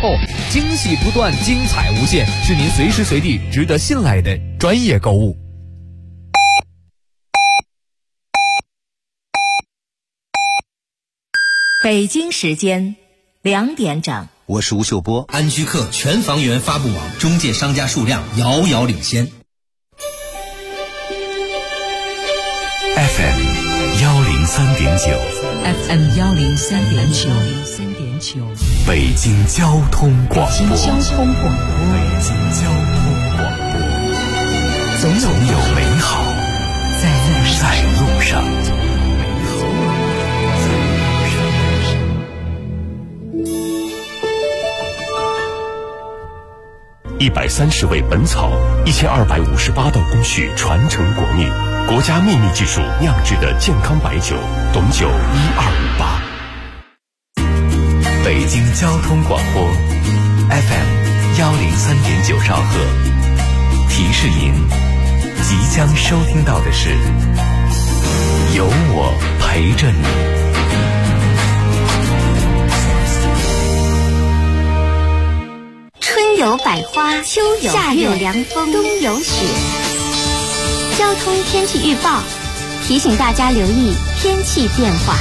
购，惊喜不断，精彩无限，是您随时随地值得信赖的专业购物。 北京时间2点整， 我是吴秀波。 安居客全房源发布网中介商家数量遥遥领先。 FM 103.9 FM 103.9， 北京交通广播。 北京交通广播， 总有美好在路上。130味本草，1258道工序传承国秘，国家秘密技术酿制的健康白酒，董酒1258。北京交通广播 FM 103.9兆赫，提示您即将收听到的是有我陪着你。 春有百花，秋有夏有凉风，冬有雪。交通天气预报提醒大家留意天气变化。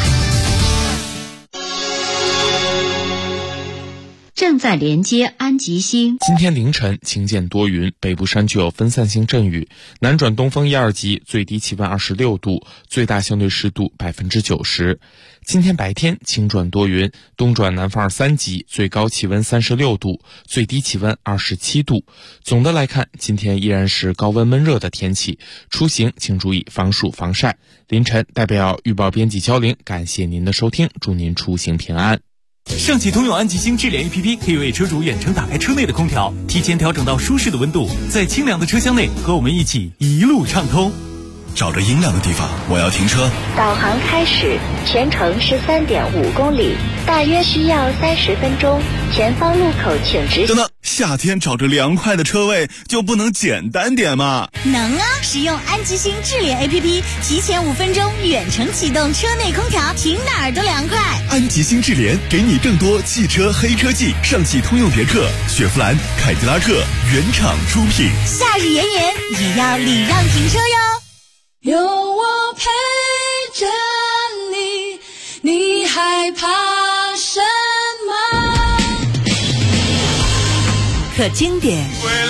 正在连接安吉星。 今天凌晨晴间多云，北部山区有分散性阵雨，南转东风1、2级，最低气温26度，最大相对湿度90%。今天白天晴转多云，东转南风2、3级，最高气温36度，最低气温27度。总的来看，今天依然是高温闷热的天气，出行请注意防暑防晒。凌晨代表预报编辑焦玲，感谢您的收听，祝您出行平安。 上汽通用安吉星智联 APP 可以为车主远程打开车内的空调，提前调整到舒适的温度，在清凉的车厢内和我们一起一路畅通。 找着阴凉的地方，我要停车。 导航开始，全程13.5公里，大约需要30分钟。前方路口请直行。 等等，夏天找着凉快的车位就不能简单点吗？ 能啊！使用安吉星智联 APP， 提前5分钟远程启动车内空调，停哪儿都凉快。 安吉星智联给你更多汽车黑科技，上汽通用别克、雪佛兰、凯迪拉克原厂出品。 夏日炎炎也要礼让停车哟。 有我陪着你，你害怕什么？ 可经典，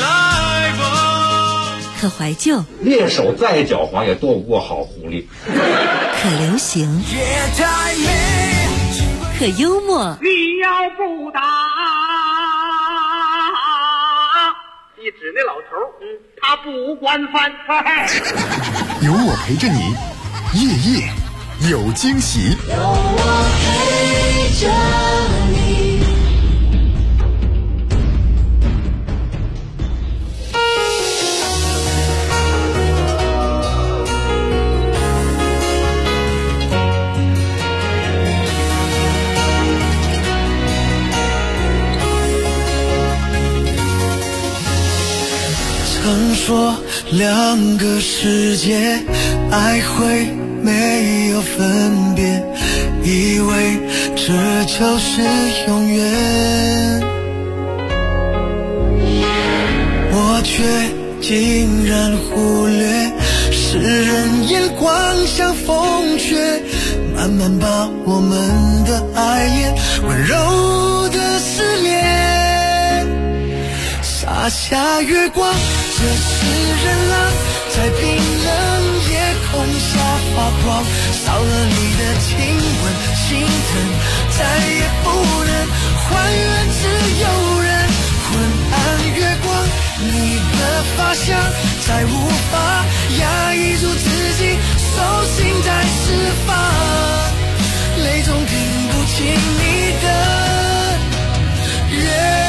可怀旧， 猎手再狡猾也躲不过好狐狸。 可流行，可幽默。 你要不打，你指那老头，他不惯饭菜。 有我陪着你，夜夜有惊喜。 有我陪着你。 曾说两个世界爱会没有分别，以为这就是永远，我却竟然忽略世人眼光像风雪，慢慢把我们的爱恋温柔的撕裂，洒下月光，这是人浪在冰冷夜空下发光，少了你的亲吻心疼，再也不能还原，只有人昏暗月光，你的发香再无法压抑住自己，手心在释放，泪中听不清你的原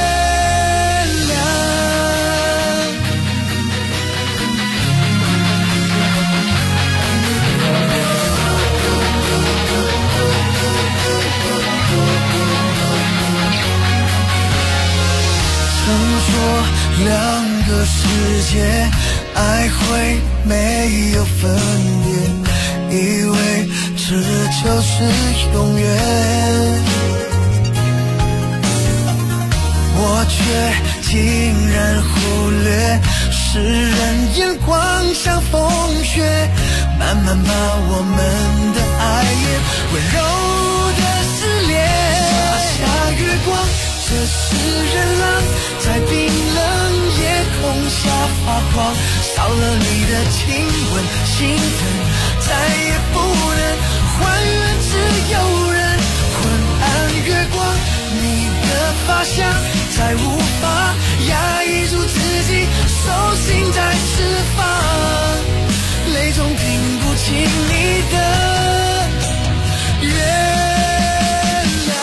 两个世界爱会没有分别，以为这就是永远， 却竟然忽略世人眼光像风雪，慢慢把我们的爱也温柔的撕裂。洒下月光，这是人浪在冰冷夜空下发光，少了你的亲吻，心疼再也不能还原，只有人昏暗月光，你的发香再无法压抑住自己，手心在释放，泪中听不清你的原谅。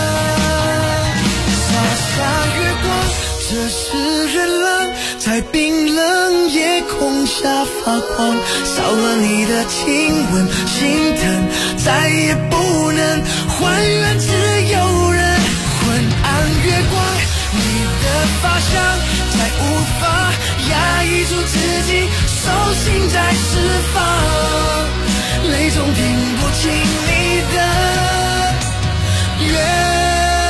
洒下月光，这是人浪在冰冷夜空下发光，少了你的亲吻，心疼再也不能还原，只有人昏暗月光，你的发香再无法压抑住自己，手心在释放，泪中听不清你的原谅。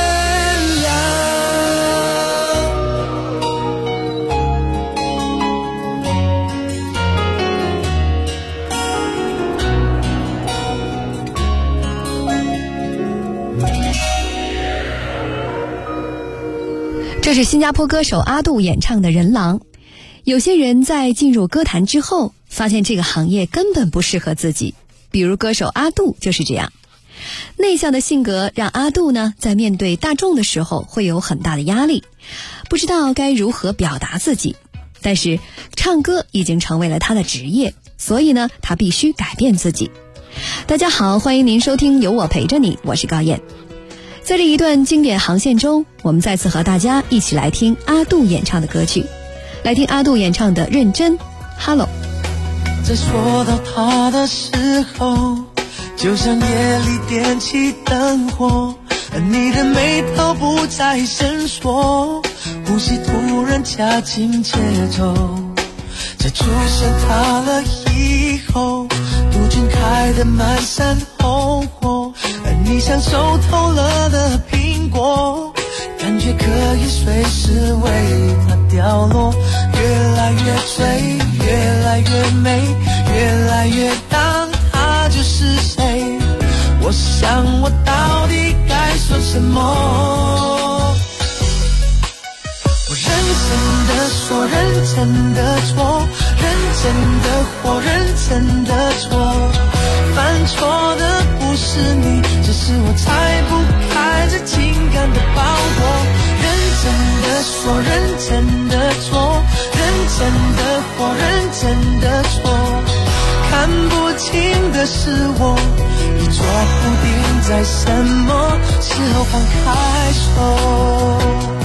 这是新加坡歌手阿杜演唱的《人狼》。有些人在进入歌坛之后，发现这个行业根本不适合自己，比如歌手阿杜就是这样。内向的性格让阿杜呢，在面对大众的时候会有很大的压力，不知道该如何表达自己。但是唱歌已经成为了他的职业，所以呢，他必须改变自己。大家好，欢迎您收听有我陪着你，我是高燕。在这一段经典航线中，我们再次和大家一起来听阿杜演唱的歌曲，来听阿杜演唱的《认真》。 Hello。 在说到他的时候，就像夜里点起灯火，而你的眉头不再伸缩，呼吸突然加紧节奏。在出现他了以后，杜鹃开得满山红火，而你像熟透了的苹果，感觉可以随时为它掉落，越来越醉，越来越美，越来越当他就是谁。我想我到底该说什么？我认真的说，认真的错，认真的活，认真的错，犯错的不是你，只是我拆不开这情感的包裹。认真的说，认真的错，认真的活，认真的错，看不清的是我，你抓不定在什么时候放开手。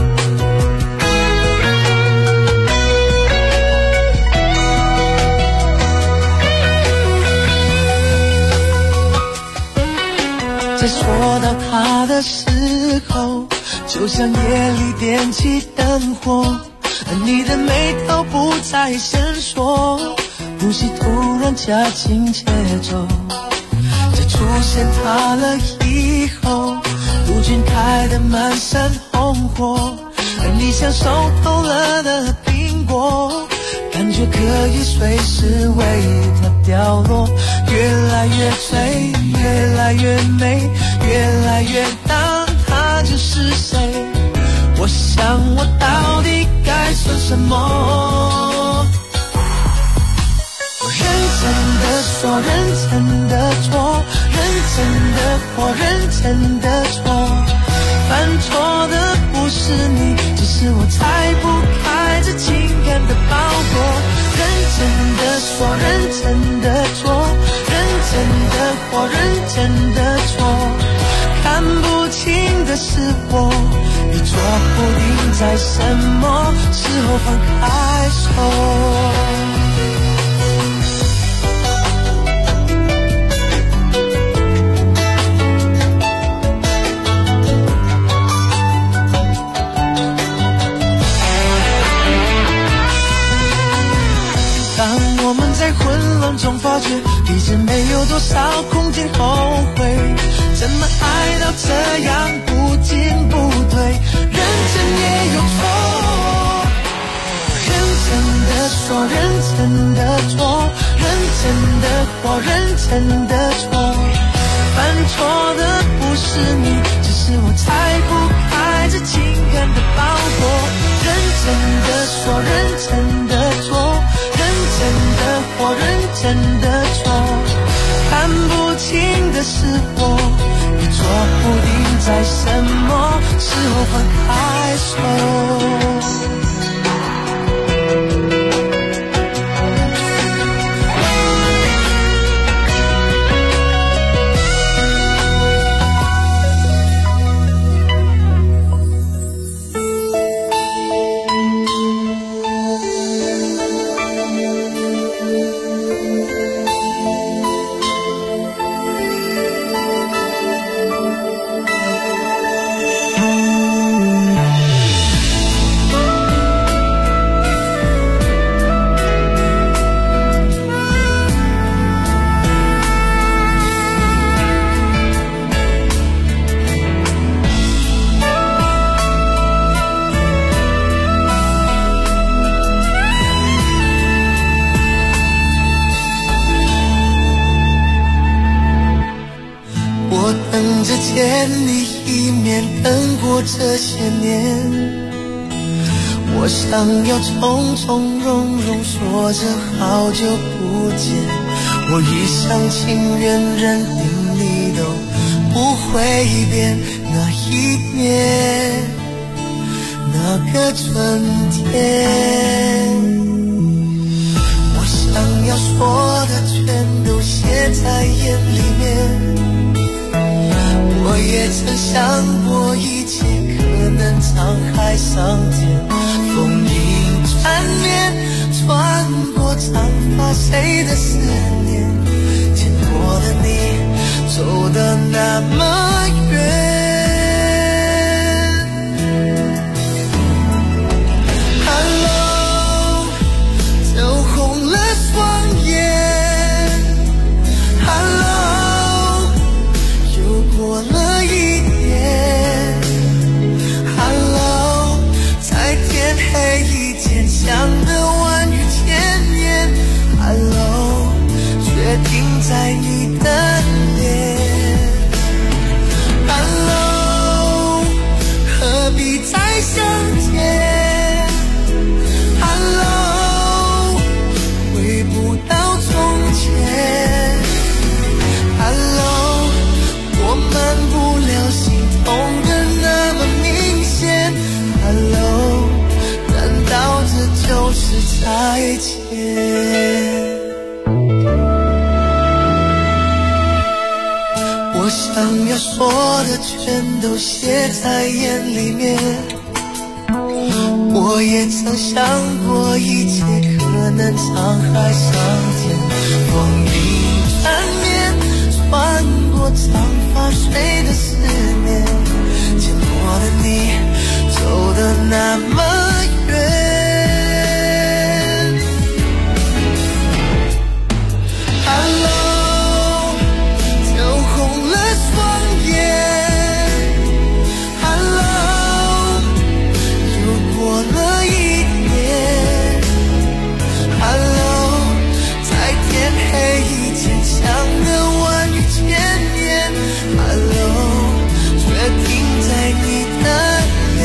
在说到他的时候，就像夜里点起灯火，而你的眉头不再伸缩，呼吸突然加紧节奏。在出现他了以后，杜鹃开得满山红火，而你像熟透了的苹果，感觉可以随时为它掉落，越来越醉，越来越美，越来越当他就是谁。我想我到底该说什么？我认真的说，认真的错，认真的活，认真的错，犯错的不是你，只是我拆不开这情感的包裹。认真的说，认真的错，认真的活，认真的错，看不清的是我，你抓不定在什么时候放开手。我们在混乱中发觉，彼此没有多少空间后悔，怎么爱到这样不进不退，认真也有说，认真的做，认真的活，认真的错。犯错的不是你，只是我拆不开这情感的包裹。认真的说，认真的做，认真的活，认真的错。看不清的是我，也说不定在什么时候分开手。见你一面，等过这些年，我想要从从容容说着好久不见，我一厢情愿认定你都不会变。那一年，那个春天，我想要说的全都写在眼里面。我也曾想过一切可能沧海桑田，风影缠绵，穿过长发，谁的思念，见过的你走得那么远。Hello， 走红了双眼。Hello， 又过了一年。Hello， 在天黑以前想的万语千言。Hello， 却停在你的脸。Hello， 何必再相见？Hello， 回不到从前。Hello， 我们不了心痛的那么明显。Hello， 难道这就是再见？我想要说的全都写在眼里面。我也曾想过一切可能沧海桑田，风影缠绵，穿过长发，谁的思念，见过的你走得那么远。Hello， 走红了双眼。Hello， 又过了一年。Hello， 在天黑以前想的万语千言。Hello， 却停在你的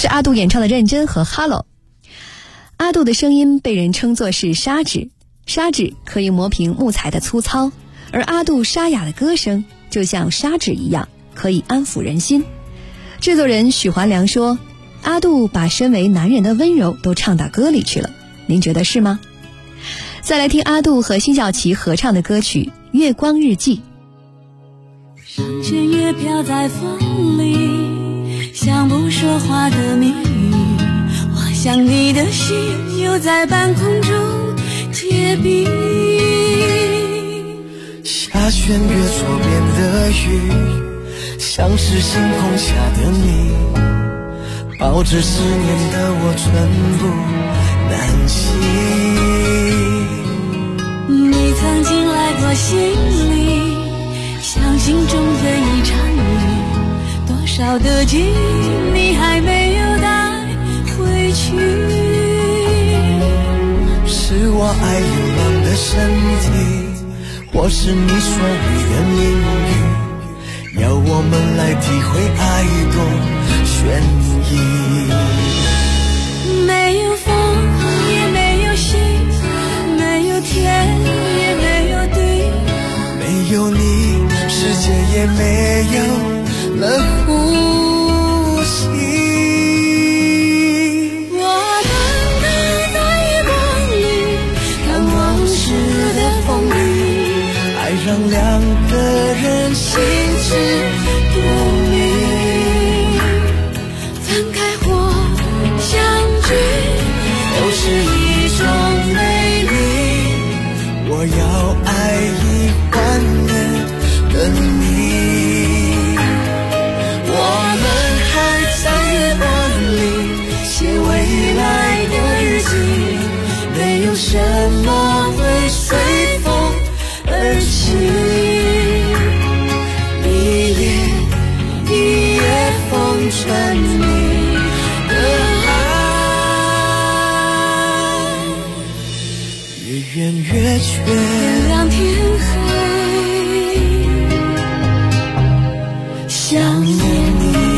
是阿杜演唱的《认真》和《Hello》。阿杜的声音被人称作是砂纸，砂纸可以磨平木材的粗糙，而阿杜沙哑的歌声就像砂纸一样，可以安抚人心。制作人许环良说，阿杜把身为男人的温柔都唱到歌里去了，您觉得是吗？再来听阿杜和辛晓琪合唱的歌曲《月光日记》。 上弦月飘在风里，像不说话的谜语，我想你的心又在半空中结冰。 下弦月左边的雨，像是星空下的你，抱着思念的我寸步难行。 你曾经来过心里，像心中的一场雨，多少的记忆你还没有带回去。 是我爱流浪的身体，或是你所谓的命运，要我们来体会爱多悬疑。 没有风也没有星，没有天也没有地， 没有你世界也没有了呼吸。 我单单在月光里看往事的风雨， 爱让两个人心知肚明， 分开或相聚都是一种美丽。我要爱一万年的你，我们还在月光里写未来的日记，没有什么会随风而起。一夜一夜风尘你的爱，越圆越缺， 月亮天黑，想念你。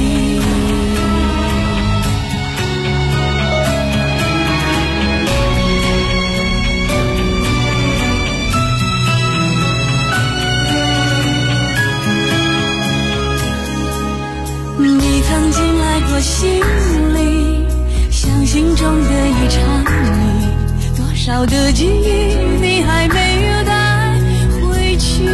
你曾经来过心里，像心中的一场雨，多少的记忆你还没有带回去。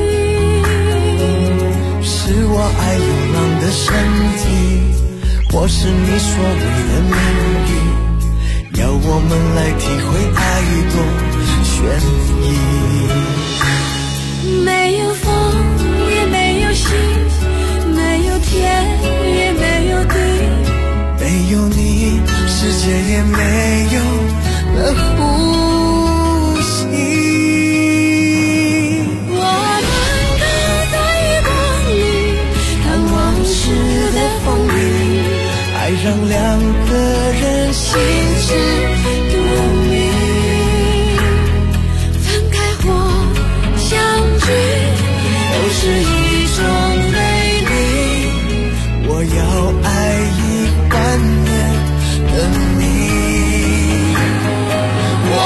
是我爱流浪的身体，或是你所谓的命运，要我们来体会爱多悬疑。 没有风也没有星，没有天也没有地， 没有你世界也没有了呼吸。 我单单在月光里看往事的风雨， 爱让两个人心知肚明， 分开或相聚都是一种美丽。我要爱一万年的你，我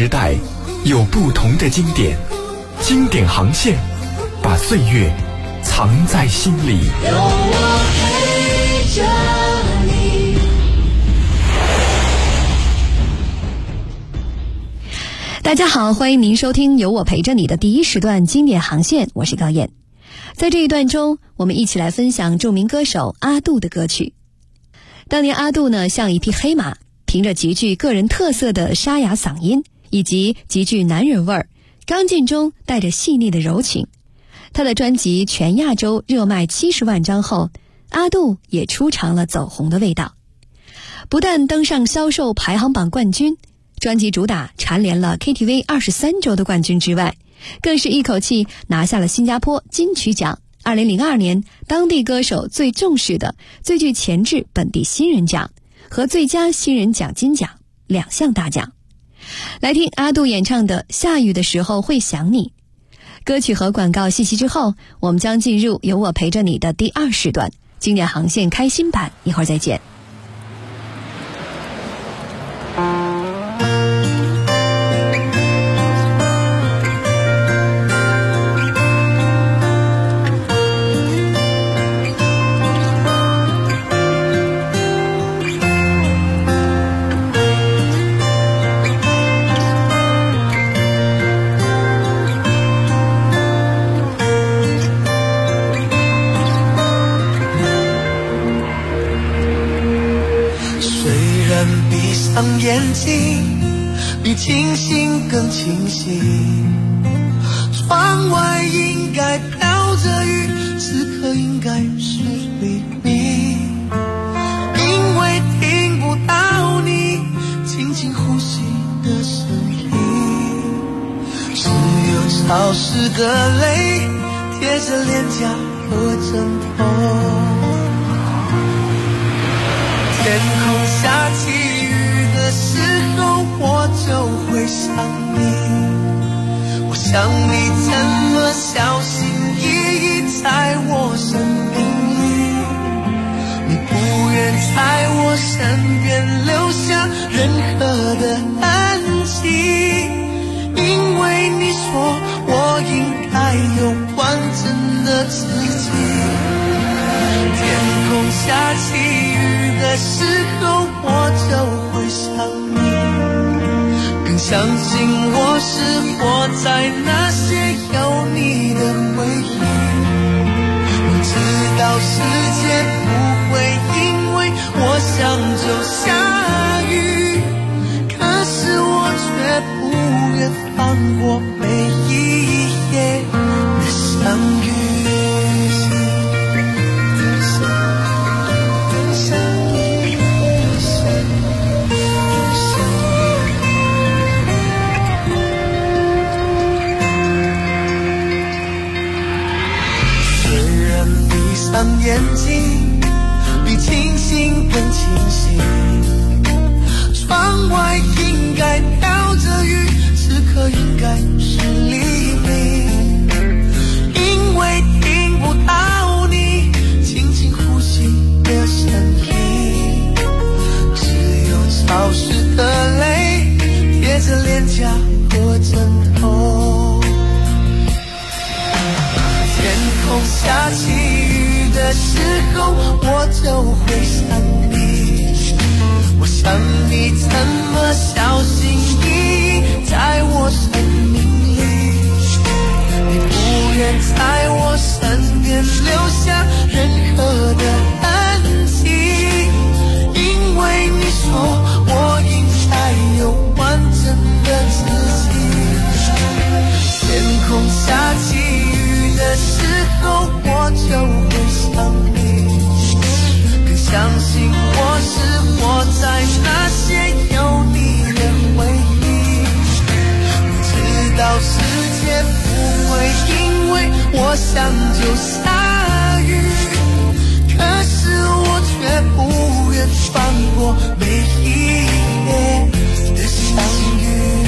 时代有不同的经典，经典航线把岁月藏在心里。 有我陪着你。 大家好，欢迎您收听有我陪着你的第一时段经典航线，我是高燕。在这一段中，我们一起来分享著名歌手阿杜的歌曲。当年阿杜呢，像一匹黑马，凭着极具个人特色的沙哑嗓音以及极具男人味儿，刚劲中带着细腻的柔情。他的专辑全亚洲热卖70万张后，阿杜也出尝了走红的味道。不但登上销售排行榜冠军，专辑主打蝉联了 KTV 23周的冠军之外，更是一口气拿下了新加坡金曲奖2002年当地歌手最重视的最具潜质本地新人奖和最佳新人奖金奖2项大奖。来听阿杜演唱的《下雨的时候会想你》。歌曲和广告信息之后，我们将进入有我陪着你的第2时段经典航线开心版，一会儿再见。 眼睛比清醒更清晰，窗外应该飘着雨，此刻应该是黎明。因为听不到你轻轻呼吸的声音，只有潮湿的泪贴着脸颊和枕头。天空下起的时候我就会想你，我想你怎么小心翼翼在我生命里，你不愿在我身边留下任何的痕迹，因为你说我应该有完整的自己。天空下起雨的时候我就会想你，更相信我是活在那些有你的回忆。我知道世界不会因为我想就下雨，可是我却不愿放过每一夜的相遇。眼睛比清醒更清晰，窗外应该飘着雨，此刻应该是黎明。因为听不到你轻轻呼吸的声音，只有潮湿的泪贴着脸颊和枕头。天空下起雨的时候我就会想你，我想你怎么小心翼翼在我生命里，你不愿在我身边留下任何的痕迹，因为你说我应该有完整的自己。天空下起雨的时候我就会想你，更相信我是活在那些有你的回忆。我知道世界不会因为我想就下雨，可是我却不愿放过每一夜的相遇。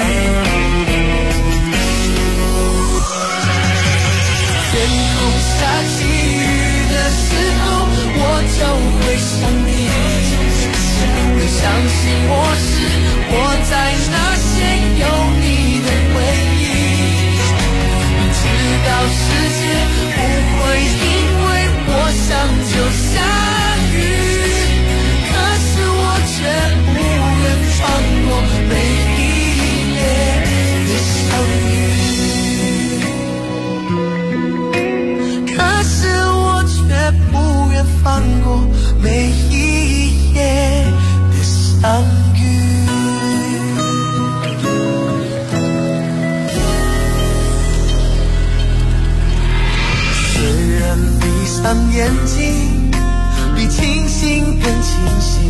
天空下起雨的时候我就会想你，更相信我是活在那些有每一夜的相遇。虽然闭上眼睛比清醒更清醒，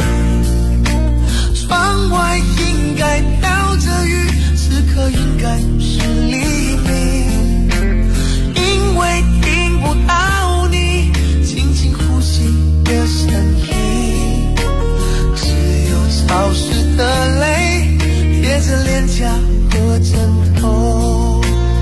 窗外应该飘着雨，此刻应该是黎明，因为听不到你轻轻呼吸的声音，只有潮湿的泪贴着脸颊和枕头。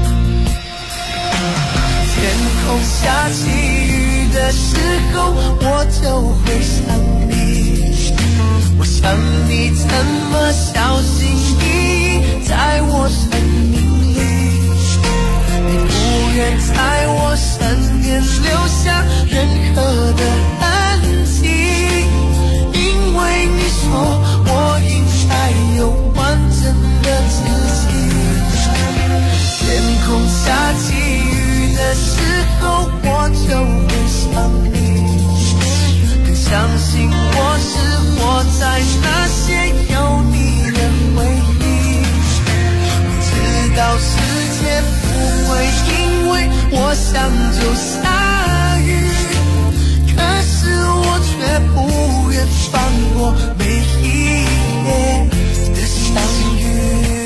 天空下起雨的时候，我就会想你，我想你怎么小心翼翼在我生命里，你不愿在我身边留下任何的痕迹，因为你说我应该有完整的自己。天空下起雨的时候，我就会想你，更相信我是活在那些有你的回忆。我知道世界不会因为我想就下雨，可是我却不愿放过每一夜的相遇。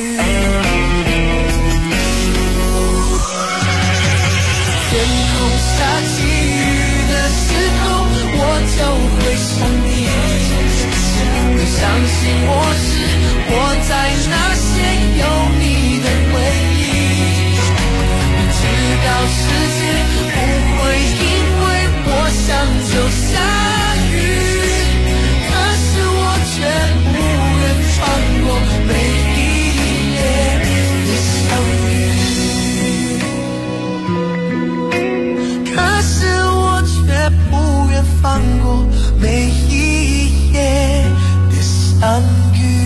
天空下起雨的时候，我就会想你，更相信我是活在那些有你的回忆。你知道世界不会因为我想就下雨，可是我却不愿放过每一夜的相遇。可是我却不愿放过每一夜的相遇。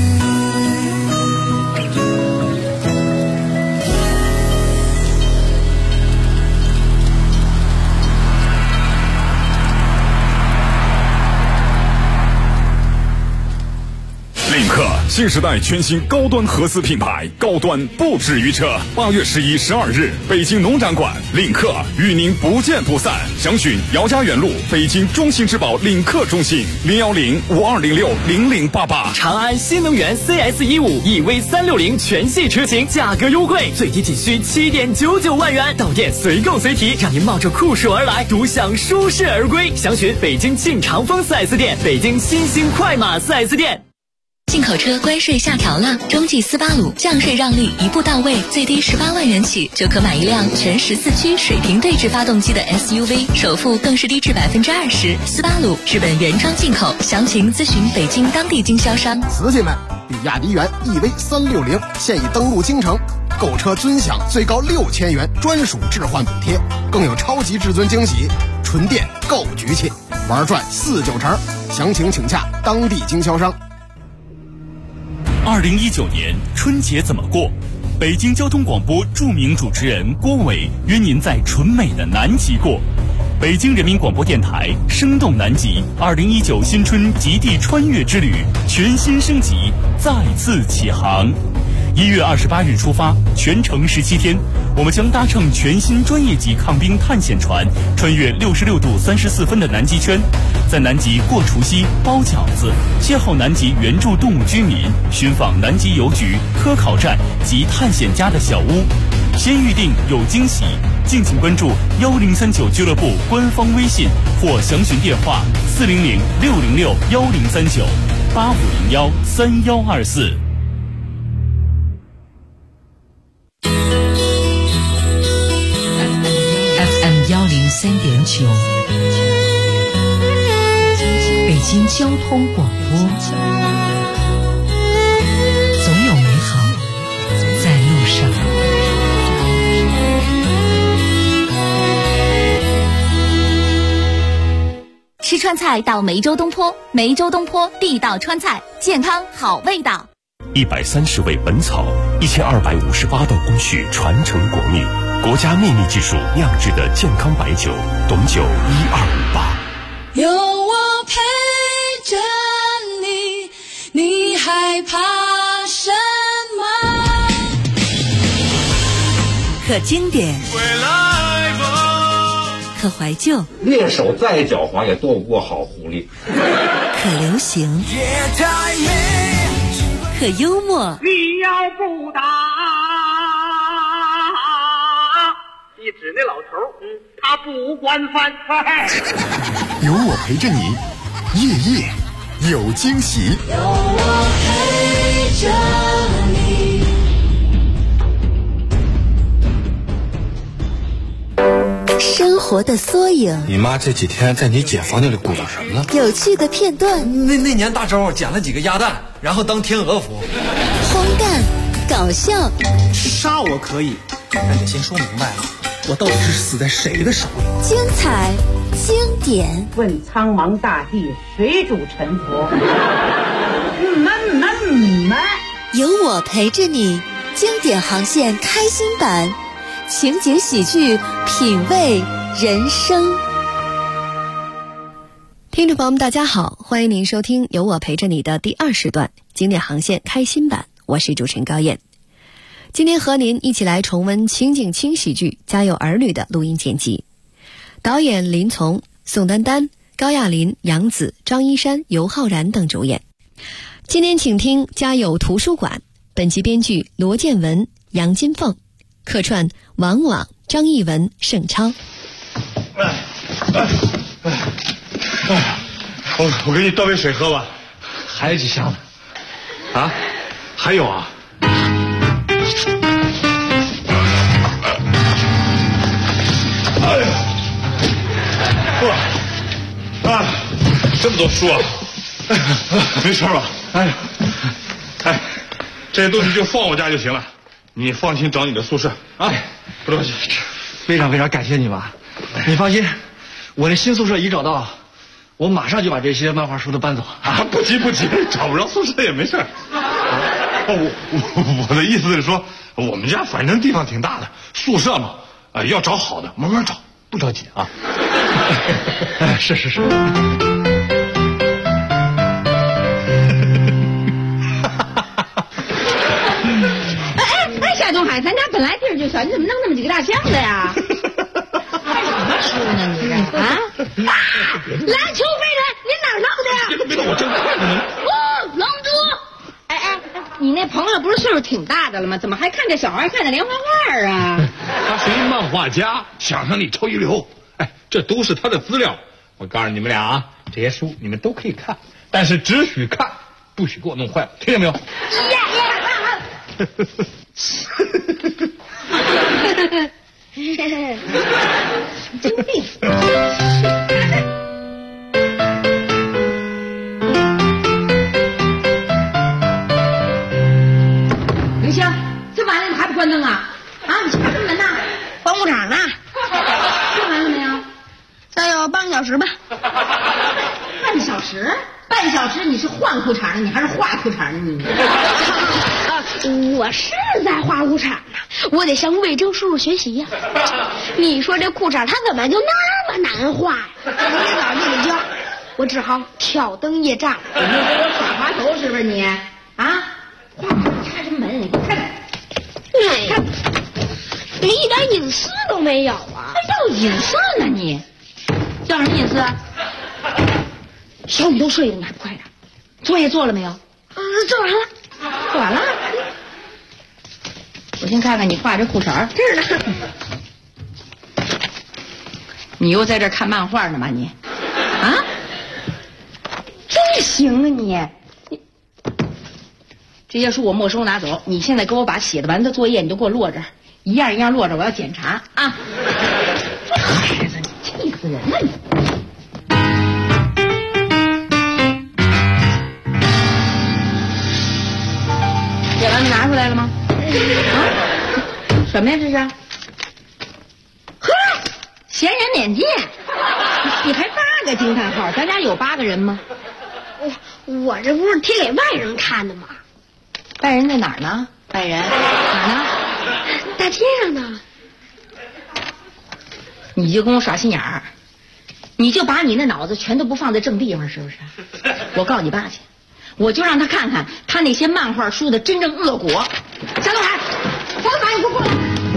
领克新时代全新高端合资品牌，高端不止于车。8月11、12日，北京农展馆，领克与您不见不散。详询姚家园路北京中信之宝领克中心010-5206-0088。 长安新能源 CS15 EV360 全系车型价格优惠，最低仅需7.99万元，到店随购随提，让您冒着酷暑而来，独享舒适而归。详询北京庆长丰 4S 店、北京新兴快马 4S 店。 进口车关税下调了，中继斯巴鲁降税让利一步到位，最低18万元起就可买一辆全14驱水平对置发动机的 SUV， 首付更是低至20%。斯巴鲁日本原装进口，详情咨询北京当地经销商。 瓷器们，比亚迪元 EV360现已登陆京城，购车尊享最高6000元专属置换补贴，更有超级至尊惊喜，纯电够局气，玩转4-9成，详情请洽当地经销商。 2019年春节怎么过？北京交通广播著名主持人郭伟约您在纯美的南极过。北京人民广播电台生动南极2019新春极地穿越之旅全新升级，再次起航。1月28日出发，全程17天，我们将搭乘全新专业级抗冰探险船，穿越66度34分的南极圈，在南极过除夕、包饺子，邂逅南极原住动物居民，寻访南极邮局、科考站及探险家的小屋。先预定有惊喜，敬请关注1039俱乐部官方微信或详询电话400-606-1039-8501-3124。 103.9，北京交通广播，总有美好在路上。 吃川菜到梅州东坡，梅州东坡地道川菜，健康好味道。 130味本草，1258道工序传承国秘，国家秘密技术酿制的健康白酒，董酒1258。 有我陪着你，你害怕什么？ 可经典，可怀旧， 猎手再狡猾也躲不过好狐狸。 可流行，可幽默。 你要不打，你指那老头，他不惯犯。 有我陪着你，夜夜有惊喜。 有我陪着你。 生活的缩影， 你妈这几天在你姐房间里鼓捣什么呢？ 有趣的片段。 那年大周捡了几个鸭蛋，然后当天鹅服。 荒诞，搞笑。 杀我可以，但得先说明白了，我到底是死在谁的手里？ 精彩，经典。 问苍茫大地，谁主沉浮？ 有我陪着你，经典航线开心版。情景喜剧，品味人生。 听众朋友们大家好，欢迎您收听有我陪着你的第2时段经典航线开心版，我是主持人高燕。今天和您一起来重温情景轻喜剧《家有儿女》的录音剪辑，导演林从、宋丹丹、高亚麟、杨紫、张一山、尤浩然等主演。今天请听《家有图书馆》，本集编剧罗建文、杨金凤，客串王网、张艺文、盛超。 我给你倒杯水喝吧。还有几箱子？啊？还有啊？哎呀！哇！这么多书啊！没事吧？哎，这些东西就放我家就行了。你放心找你的宿舍啊！不着急。 非常非常感谢你吧。你放心，我的新宿舍一找到，我马上就把这些漫画书都搬走啊！不急，找不着宿舍也没事。我的意思是说，我们家反正地方挺大的，宿舍嘛，要找好的，慢慢找，不着急啊。 是。 夏东海，咱家本来地儿就小，你怎么弄那么几个大箱子呀？看什么书呢你这啊？篮球飞人，您哪儿弄的呀？ 别动，我正看着呢。 愣住！哎，你那朋友不是岁数挺大的了吗？怎么还看这小孩看的连环画啊？ 他是一漫画家，想象力超一流。哎，这都是他的资料。我告诉你们俩啊，这些书你们都可以看，但是只许看，不许给我弄坏了，听见没有？ 真病！刘星，这晚了你还不关灯啊？你去哪出门呢？换裤衩呢。看完了没有？再有半个小时吧。半小时？半小时你是换裤衩呢，你还是画裤衩呢？你？ 我是在画裤衩呢，我得向魏征叔叔学习呀。你说这裤衩它怎么就那么难画呀？你早就得教，我只好挑灯夜战。 你给我耍滑头是不是你？啊？画开什么门？你看看。 你一点隐私都没有啊！ 还要隐私呢你？要什么隐私？小雨都睡了，你还不快点？作业做了没有？ 做完了。 做完了。我先看看你画这裤衩。 这儿呢。 你又在这看漫画呢吗你？啊？真行啊你！这些书我没收拿走，你现在给我把写的完的作业你都给我落这儿，一样一样落着，我要检查啊！这孩子，你气死人了你！写完拿出来了吗？什么呀这是？呵，闲人免进，你还8个惊叹号？咱家有8个人吗？ 我这不是贴给外人看的吗？ 外人在哪儿呢？外人哪儿呢？ 大街上呢。 你就跟我耍心眼儿， 你就把你那脑子全都不放在正地方，是不是？我告你爸去，我就让他看看他那些漫画书的真正恶果。夏东海，夏东海，你给我过来！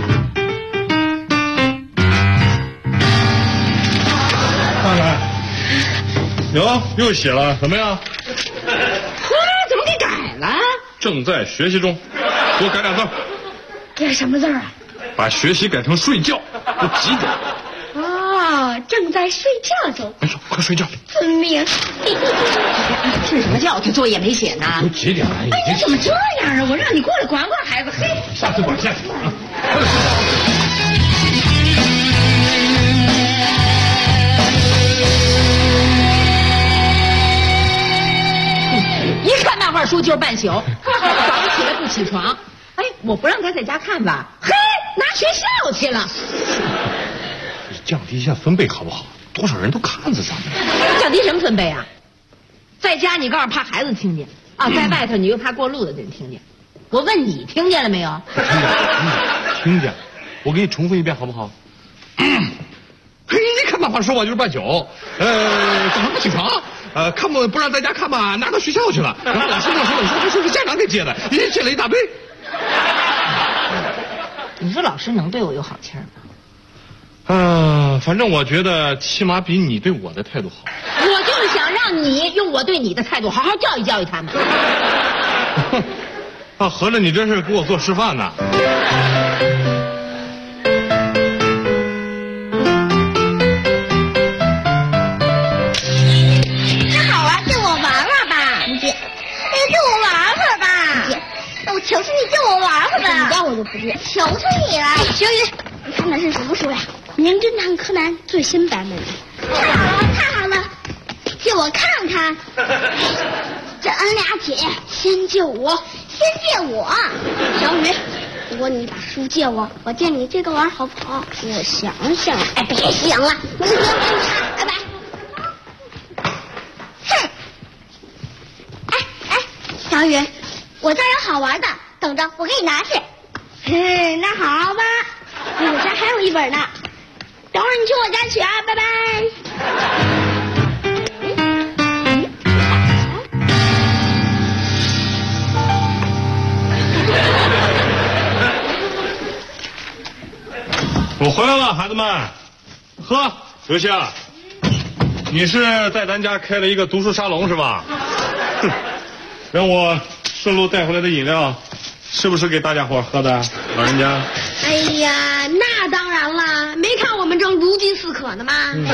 看看，有又写了什么呀？ 怎么给改了？ 正在学习中，给我改2字。 这什么字啊？ 把学习改成睡觉，都几点？ 正在睡觉中。 没错，快睡觉。 遵命。 睡什么觉？他作业没写呢。 都几点了？ 哎，你怎么这样啊？我让你过来管管孩子。嘿， 下次管，下次管啊。 一看漫画书就是半宿，早上起来不起床。哎，我不让他在家看吧，嘿，拿学校去了。 降低一下分贝好不好？多少人都看着咱们。 降低什么分贝啊？在家你告诉怕孩子听见啊，在外头你又怕过路的人听见。我问你听见了没有？ 听见。我给你重复一遍好不好？嘿，你看漫画书吧就是半宿，早上不起床，看不让在家看吧，拿到学校去了。然后老师没收，还说是家长给接的，也接了一大堆。 你说老师能对我有好气儿吗？ 反正我觉得起码比你对我的态度好。 我就是想让你用我对你的态度好好教育教育他们。 合着你这是给我做示范呢？ 真好玩，借我玩玩吧。不借。借我玩玩吧。不借。那我求求你借我玩玩吧。你要我就不借。求求你了。小雨，你看的是什么书呀？名侦探柯南最新版本。太好了，太好了，借我看看。这恩俩姐先借我，先借我。小雨，如果你把书借我，我借你这个玩好不好？我想想。哎，别想了，明天给你看，拜拜。哼。哎，小雨，我这儿有好玩的，等着我给你拿去。嘿，那好吧，我这还有一本呢。等会儿你去我家取啊，拜拜。 我回来了，孩子们。呵，刘星，你是在咱家开了一个读书沙龙是吧？哼，让我顺路带回来的饮料，是不是给大家伙喝的？老人家。 哎呀，那当然了，没看我们正如饥似渴呢吗？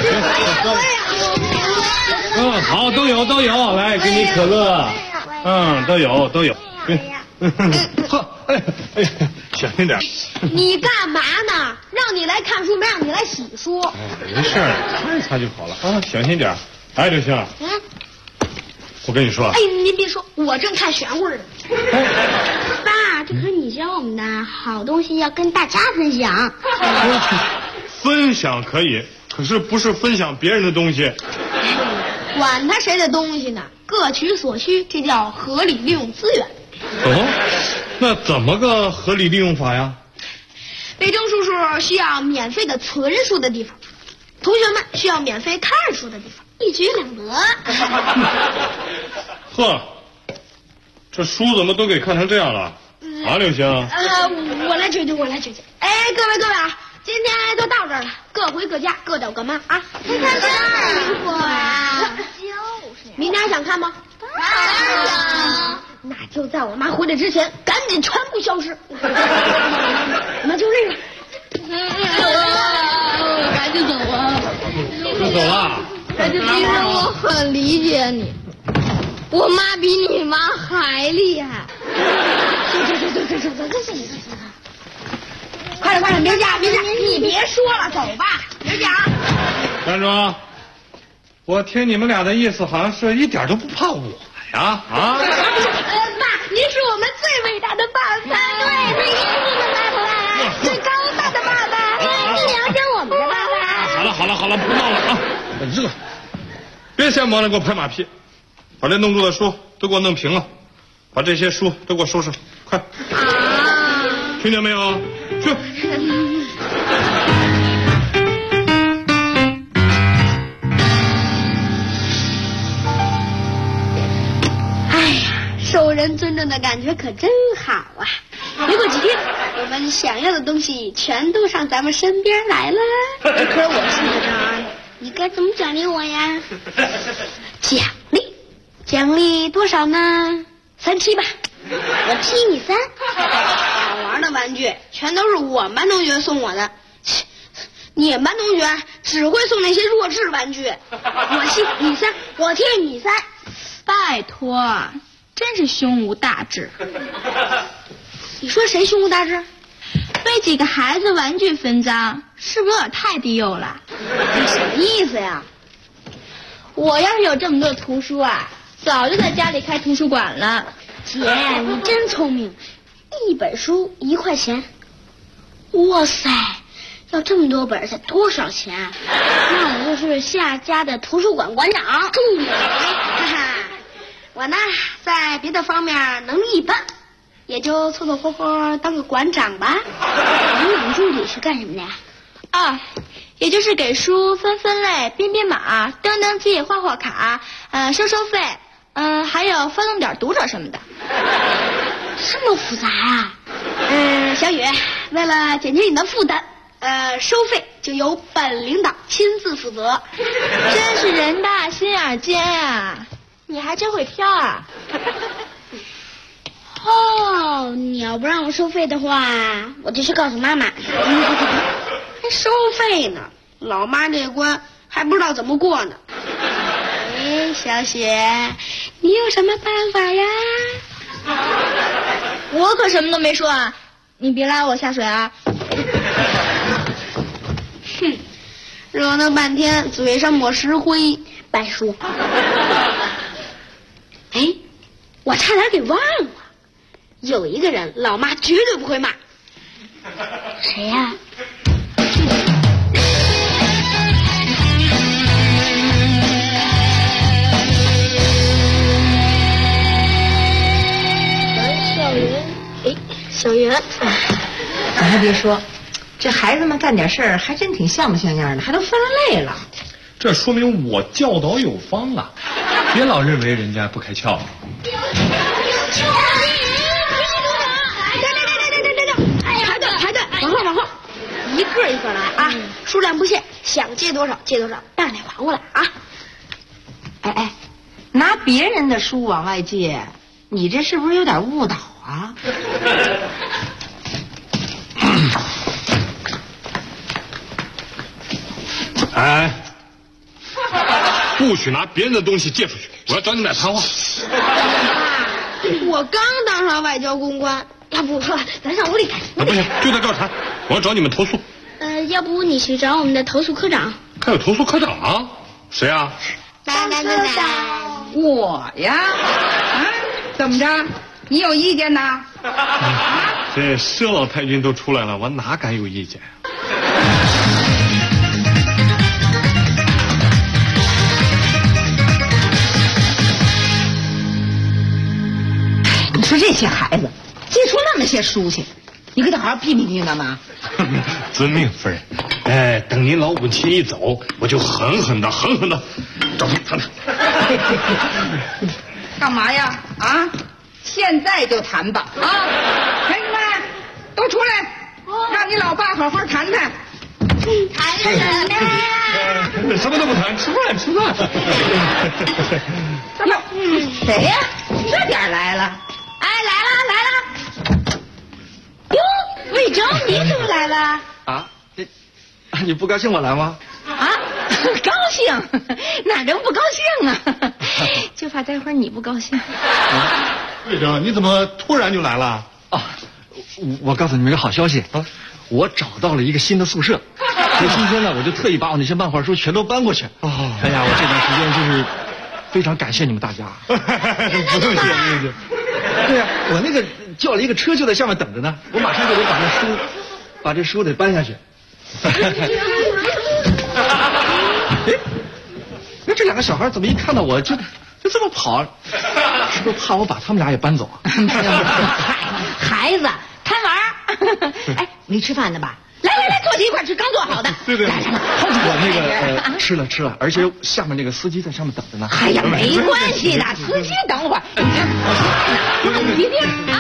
好，都有，来，给你可乐，都有。喝，哎，小心点。 你干嘛呢？让你来看书，没让你来洗漱。 没事，擦一擦就好了啊，小心点。哎，刘星，我跟你说， 哎，您别说，我正看玄乎呢。爸，这可是你教我们的，好东西要跟大家分享。 分享可以，可是不是分享别人的东西。 管他谁的东西呢，各取所需，这叫合理利用资源。 那怎么个合理利用法呀？ 北征叔叔需要免费的存书的地方，同学们需要免费看书的地方，一举两得。 呵，这书怎么都给看成这样了？啊，刘星。 我来解决。哎，各位啊，今天就到这儿了，各回各家，各找各妈啊。你看这会儿啊，就是明天还想看吗？当然想。那就在我妈回来之前，赶紧全部消失。那就这个。赶紧走啊！ 就走了。 其实我很理解你，我妈比你妈还厉害。走，快点，别讲，你别说了，走吧，别讲。 站住！我听你们俩的意思，好像是一点都不怕我呀？啊？ 爸，您是我们最伟大的爸爸，对，是英俊的爸爸，最高大的爸爸，最了解我们的爸爸。 好了，不闹了啊！热，别闲忙着给我拍马屁，把这弄住的书都给我弄平了，把这些书都给我收拾，快！听见没有？去。 人尊重的感觉可真好啊！没过几天，我们想要的东西全都上咱们身边来了。可是我是个长，你该怎么奖励我呀？奖励多少呢？3踢吧，我踢你3。好玩的玩具全都是我们班同学送我的，你们班同学只会送那些弱智玩具。我踢你3，我踢你3。 拜托，真是胸无大志。 你说谁胸无大志？ 为几个孩子玩具分赃，是不是有点太低幼了？ 你什么意思呀？ 我要是有这么多图书啊，早就在家里开图书馆了。 姐，你真聪明，一本书1块钱。哇塞，要这么多本才多少钱？那我就是夏家的图书馆馆长。助理，哈哈。我呢，在别的方面能力一般，也就凑凑合合当个馆长吧。馆长助理是干什么的呀？ 啊，也就是给书分类、编码、登记、画卡，收费，还有发动点读者什么的。 这么复杂啊？小雨，为了减轻你的负担，收费就由本领导亲自负责。 真是人大心眼尖啊！你还真会挑啊！ 哦，你要不让我收费的话，我就去告诉妈妈。还收费呢？老妈这关还不知道怎么过呢。哎，小雪，你有什么办法呀？ 我可什么都没说啊！你别拉我下水啊！ 哼，惹闹半天，嘴上抹石灰，白说。哎，我差点给忘了，有一个人老妈绝对不会骂。谁呀？小袁， 咱还别说，这孩子们干点事儿还真挺像模像样的，还都分了类了。 这说明我教导有方啊！别老认为人家不开窍。 排队，往后，一个一个来啊，数量不限，想借多少借多少，半得还过来啊！ 哎，拿别人的书往外借，你这是不是有点误导啊？ 哎，不许拿别人的东西借出去！我要找你买谈话。 我刚当上外交公关，要不咱上屋里看。 不行，就在这儿谈。我要找你们投诉。 要不你去找我们的投诉科长。 还有投诉科长啊？谁啊？ 来， 我呀？啊？怎么着？你有意见呐？ 这佘老太君都出来了，我哪敢有意见？ 你说这些孩子借出那么些书去，你给他好好批评他吗？ 遵命，夫人。哎，等您老母亲一走，我就狠狠的找他谈谈。 干嘛呀？啊！现在就谈吧！啊，同志们都出来，让你老爸好好谈谈。 谈什么呀？ 什么都不谈，吃饭。 哟，谁呀？这点来了？哎，来了。 哟，魏征，你怎么来了？ 啊，你不高兴我来吗？ 啊，高兴，哪能不高兴啊？就怕待会儿你不高兴。 魏征，你怎么突然就来了？ 啊，我告诉你们个好消息啊，我找到了一个新的宿舍。所以今天呢，我就特意把我那些漫画书全都搬过去。哎呀，我这段时间就是非常感谢你们大家。 不用谢。 对呀，我那个叫了一个车就在下面等着呢，我马上就得把这书得搬下去。哎，那这两个小孩怎么一看到我就这么跑？是不是怕我把他们俩也搬走啊？ 孩子贪玩。哎，没吃饭的吧？来， 来，坐起一块吃，刚做好的。 对对， 我那个吃了，而且下面那个司机在上面等着呢。 哎呀，没关系的，司机等会儿。你一定啊。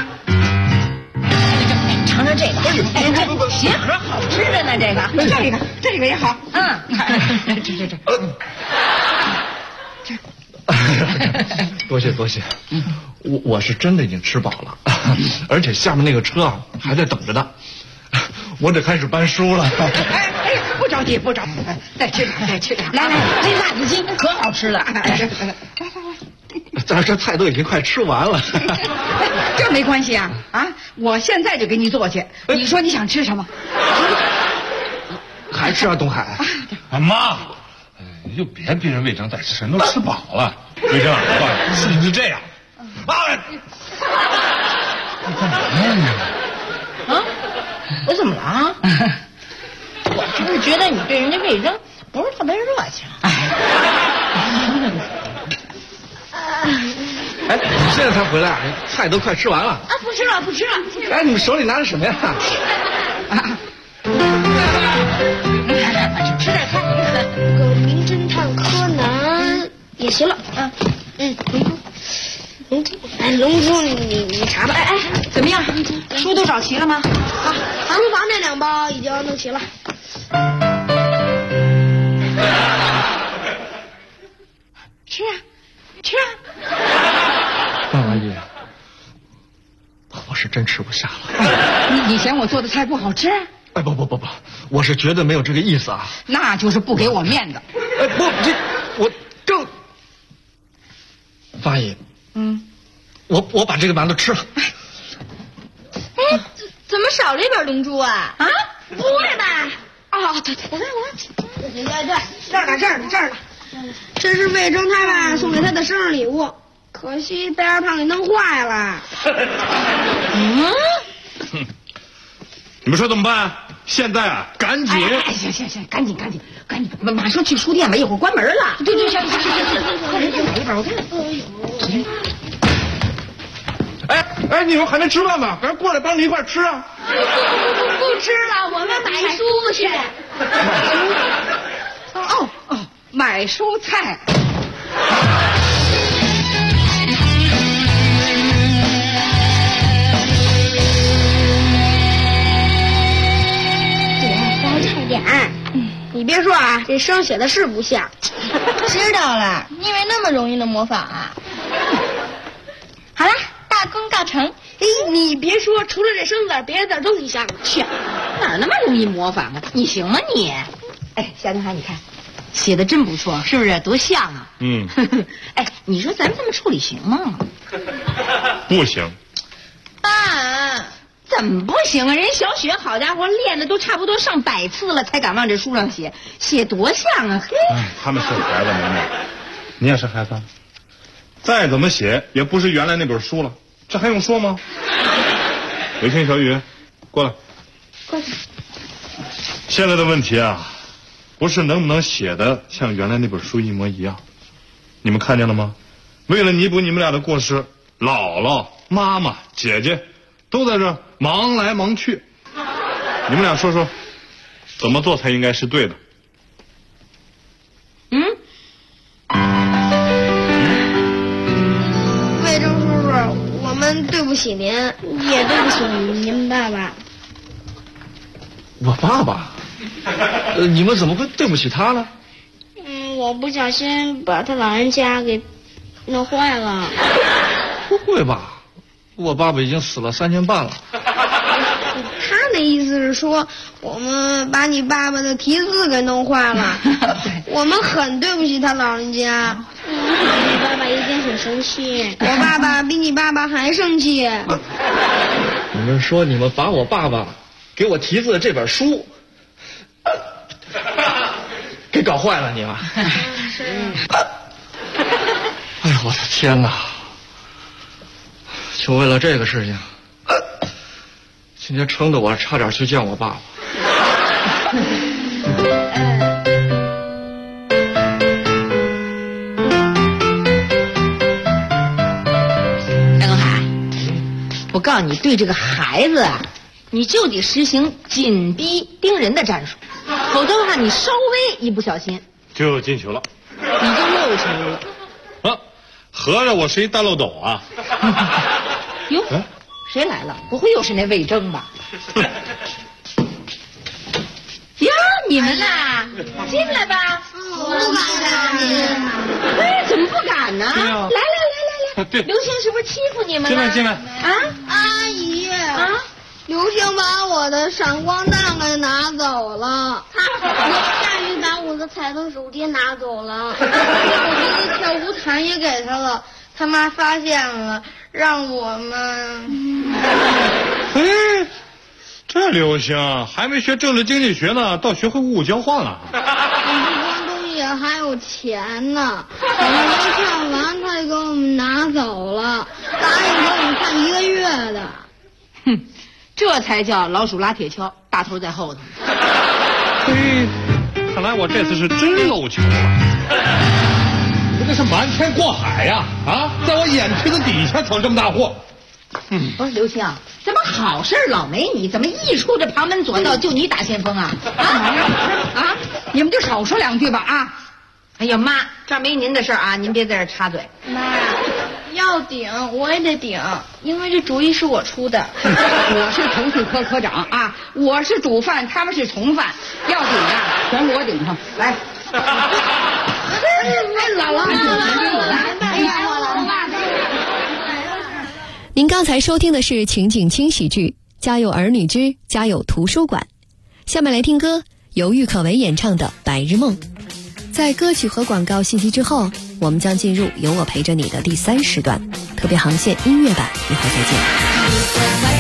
尝尝这个，鞋盒好吃着呢， 这个也好， 这。 多谢，我是真的已经吃饱了，而且下面那个车啊还在等着呢，我得开始搬书了。 哎，不着急，再吃点， 来，这辣子鸡可好吃了。 这菜都已经快吃完了。 这没关系啊，我现在就给你做去。你说你想吃什么？ 还吃啊，东海？ 妈，你就别逼人魏征再吃，人都吃饱了。魏征，事情是这样，妈，你干嘛呢？ 我怎么了啊？我就是觉得你对人家魏征不是特别热情。 哎，你现在才回来，菜都快吃完了。 啊，不吃了。 哎，你们手里拿着什么呀？ 吃点菜。 个名侦探柯南也行了。龙珠，你查吧。 哎，怎么样？书都找齐了吗？ 好，唐书房那2包已经弄齐了。 吃啊！ 大阿姨，我是真吃不下了。 你嫌我做的菜不好吃？ 哎，不，我是绝对没有这个意思啊。 那就是不给我面子。 哎，不，我正。大阿姨，我把这个馒头吃了。 哎，怎么少了一本龙珠啊？ 啊？ 不会吧？ 哦，对，我看。 对，这儿呢。这是魏征他爸送给他的生日礼物，可惜被二胖给弄坏了。 你们说怎么办？现在啊，赶紧！ 行，赶紧，马上去书店吧，一会儿关门了。对，行，快点买一本，我看。 哎，你们还没吃饭吧？赶快过来帮你一块吃啊！ 不吃了，我们买书去。 买蔬菜。 快点！你别说啊，这生写的是不像。 知道了，你以为那么容易的模仿啊？好了，大功告成。哎，你别说，除了这生字，别的字都挺像的。 去，哪那么容易模仿啊？你行吗你？哎，夏东海，你看。写的真不错，是不是？多像啊！哎，你说咱们这么处理行吗？ 不行。 爸，怎么不行啊？人小雪好家伙练的都差不多上100次了，才敢往这书上写多像啊！嘿， 他们是孩子，妹妹，你也是孩子，再怎么写也不是原来那本书了，这还用说吗？伟清、小雨，过来。现在的问题啊。不是能不能写的像原来那本书一模一样，你们看见了吗？为了弥补你们俩的过失，姥姥、妈妈、姐姐都在这忙来忙去。你们俩说说，怎么做才应该是对的？ 魏征叔叔，我们对不起您，也对不起您爸爸。 我爸爸？你们怎么会对不起他呢？ 我不小心把他老人家给弄坏了。 不会吧？我爸爸已经死了3年半了。 他的意思是说，我们把你爸爸的题字给弄坏了，我们很对不起他老人家。你爸爸一定很生气，我爸爸比你爸爸还生气。 你们说你们把我爸爸给我题字的这本书给搞坏了，你们。 是。 哎呀，我的天哪！就为了这个事情，今天撑得我差点去见我爸爸。 张东海，我告诉你，对这个孩子啊， 你就得实行紧逼盯人的战术，否则的话，你稍微一不小心就进球了， 你就漏球了。 啊，合着我是一大漏斗啊！ 哟，谁来了？不会又是那魏征吧？呀，你们呐，进来吧。 我不敢进。 哎，怎么不敢呢？ 对啊， 来， 对， 刘星是不是欺负你们了？ 进来。 啊， 阿姨啊，刘星把我的闪光弹给拿走了，夏雨把我的彩灯手机拿走了，我的跳舞毯也给他了，他妈发现了，让我们。 哎，这刘星还没学政治经济学呢，倒学会物交换了。 还有钱呢，我们没看完，他就给我们拿走了，答应给我们看1个月的。 哼，这才叫老鼠拉铁锹，大头在后头。 嘿，看来我这次是真漏球了。你这是瞒天过海呀！啊，在我眼皮子底下闯这么大祸。 不是刘星，怎么好事老没你？怎么一出这旁门左道就你打先锋啊？ 啊！你们就少说2句吧啊！ 哎呀妈，这儿没您的事儿啊，您别在这插嘴。 妈，要顶我也得顶，因为这主意是我出的。 我是程序科科长啊，我是主犯，他们是从犯，要顶啊，全我顶上来。 姥姥， 您刚才收听的是情景轻喜剧《家有儿女之家有图书馆》，下面来听歌，由郁可唯演唱的《白日梦》。在歌曲和广告信息之后，我们将进入有我陪着你的第3时段，特别航线音乐版，一会儿再见。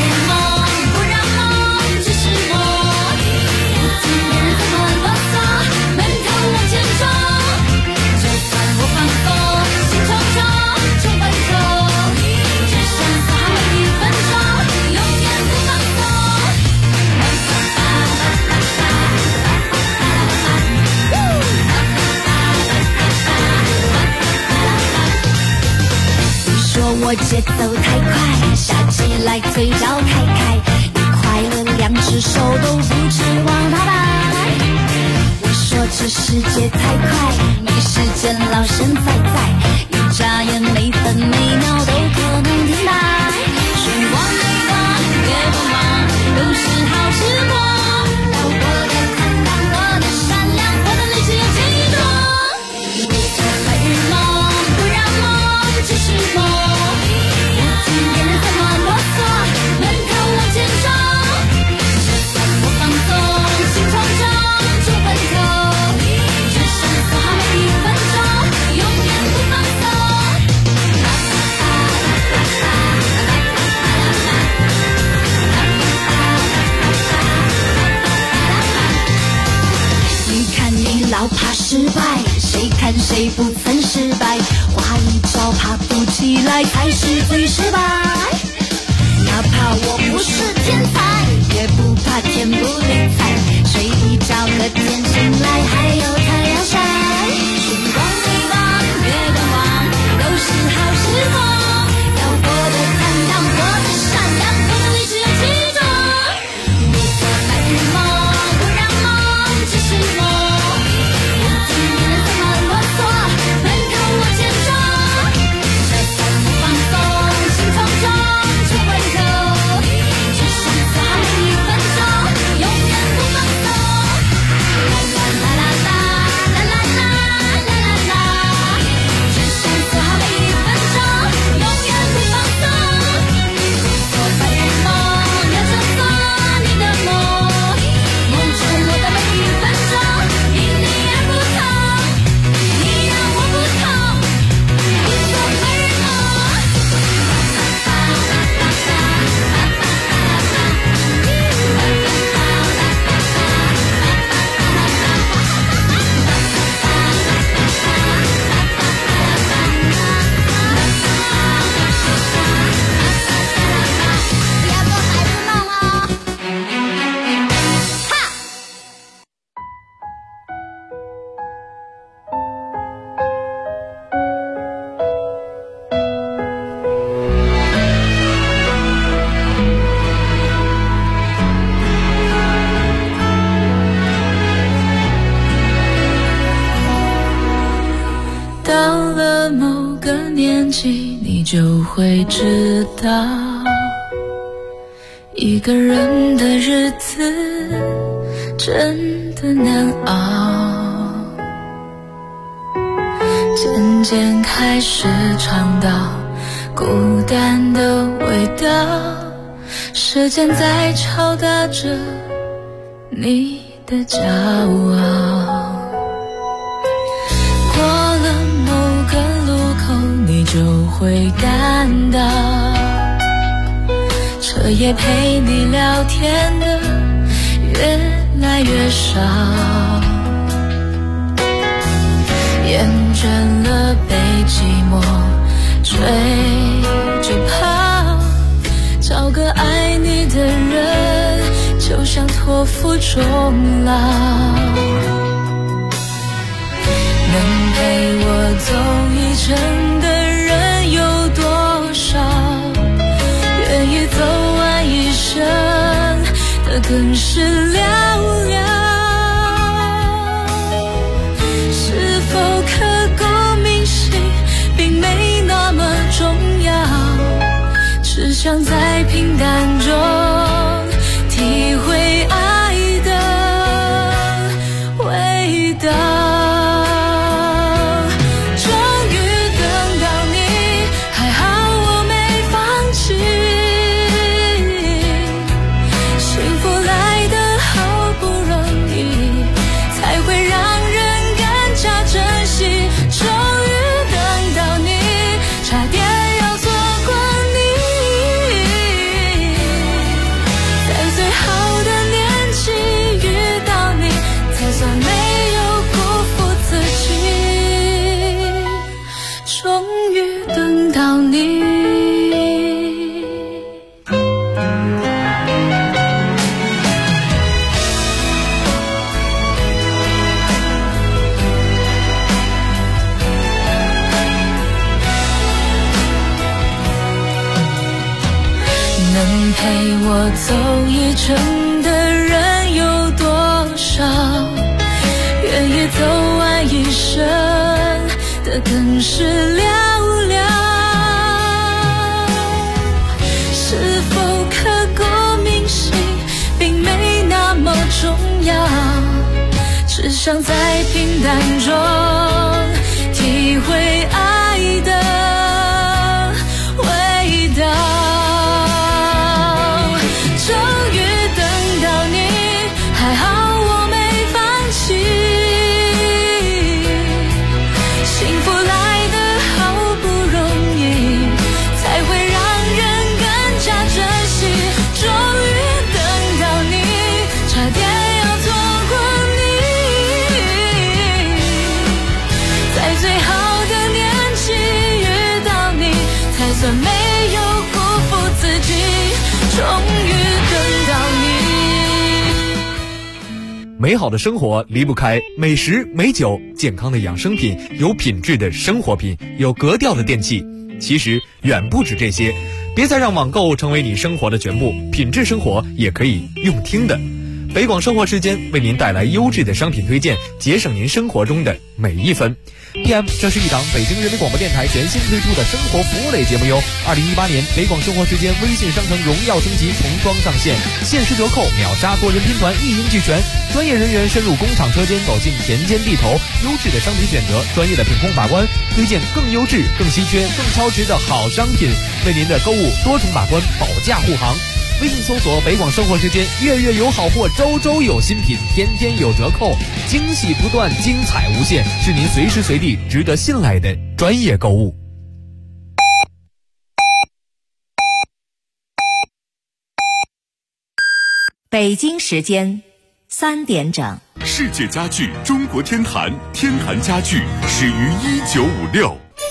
我节奏太快，笑起来嘴角开开，你快乐2只手都不指望它摆。我说这世界太快，没时间老神在在，一眨眼每分每秒都可能停摆。时光没光，别不忙，都是好时光。我的坦荡，我的善良，我的理智有几种。别做白日梦，不让梦只是梦。老怕失败，谁看谁不曾失败，花一招爬不起来才是最失败。哪怕我不是天才，也不怕天不理睬，睡一觉和天醒来还有太阳晒。时光没忘，别观望，都是好时光。要过得坦荡，过得善良，过得理智有几种。别做白日梦，不让梦只是梦。 记，你就会知道，一个人的日子真的难熬。渐渐开始尝到孤单的味道，时间在敲打着你的骄傲。过了某个路口，你就会感到，彻夜陪你聊天的越来越少，厌倦了被寂寞追着跑，找个爱你的人就像托付终老。能陪我走一程的人有多少，愿意走完一生的更是寥寥。是否刻骨铭心并没那么重要，只想在平淡中体会爱的味道。陪我走一程的人有多少，愿意走完一生的更是寥寥。是否刻骨铭心并没那么重要，只想在平淡中体会爱的味道。没有辜负自己，终于等到你。 美好的生活离不开美食美酒，健康的养生品，有品质的生活品，有格调的电器。其实远不止这些，别再让网购成为你生活的全部，品质生活也可以用听的。北广生活时间为您带来优质的商品推荐，节省您生活中的每一分。PM， 这是一档北京人民广播电台全新推出的生活服务类节目哟。2018年北广生活时间微信商城荣耀升级重装上线，限时折扣，秒杀多人拼团，一应俱全。专业人员深入工厂车间，走进田间地头，优质的商品选择，专业的品控把关，推荐更优质、更稀缺、更超值的好商品，为您的购物多重把关，保价护航。微信搜索北广生活时间，月月有好货，周周有新品，天天有折扣，惊喜不断，精彩无限，是您随时随地值得信赖的专业购物。 北京时间3点整。 世界家具中国天坛，天坛家具始于1956。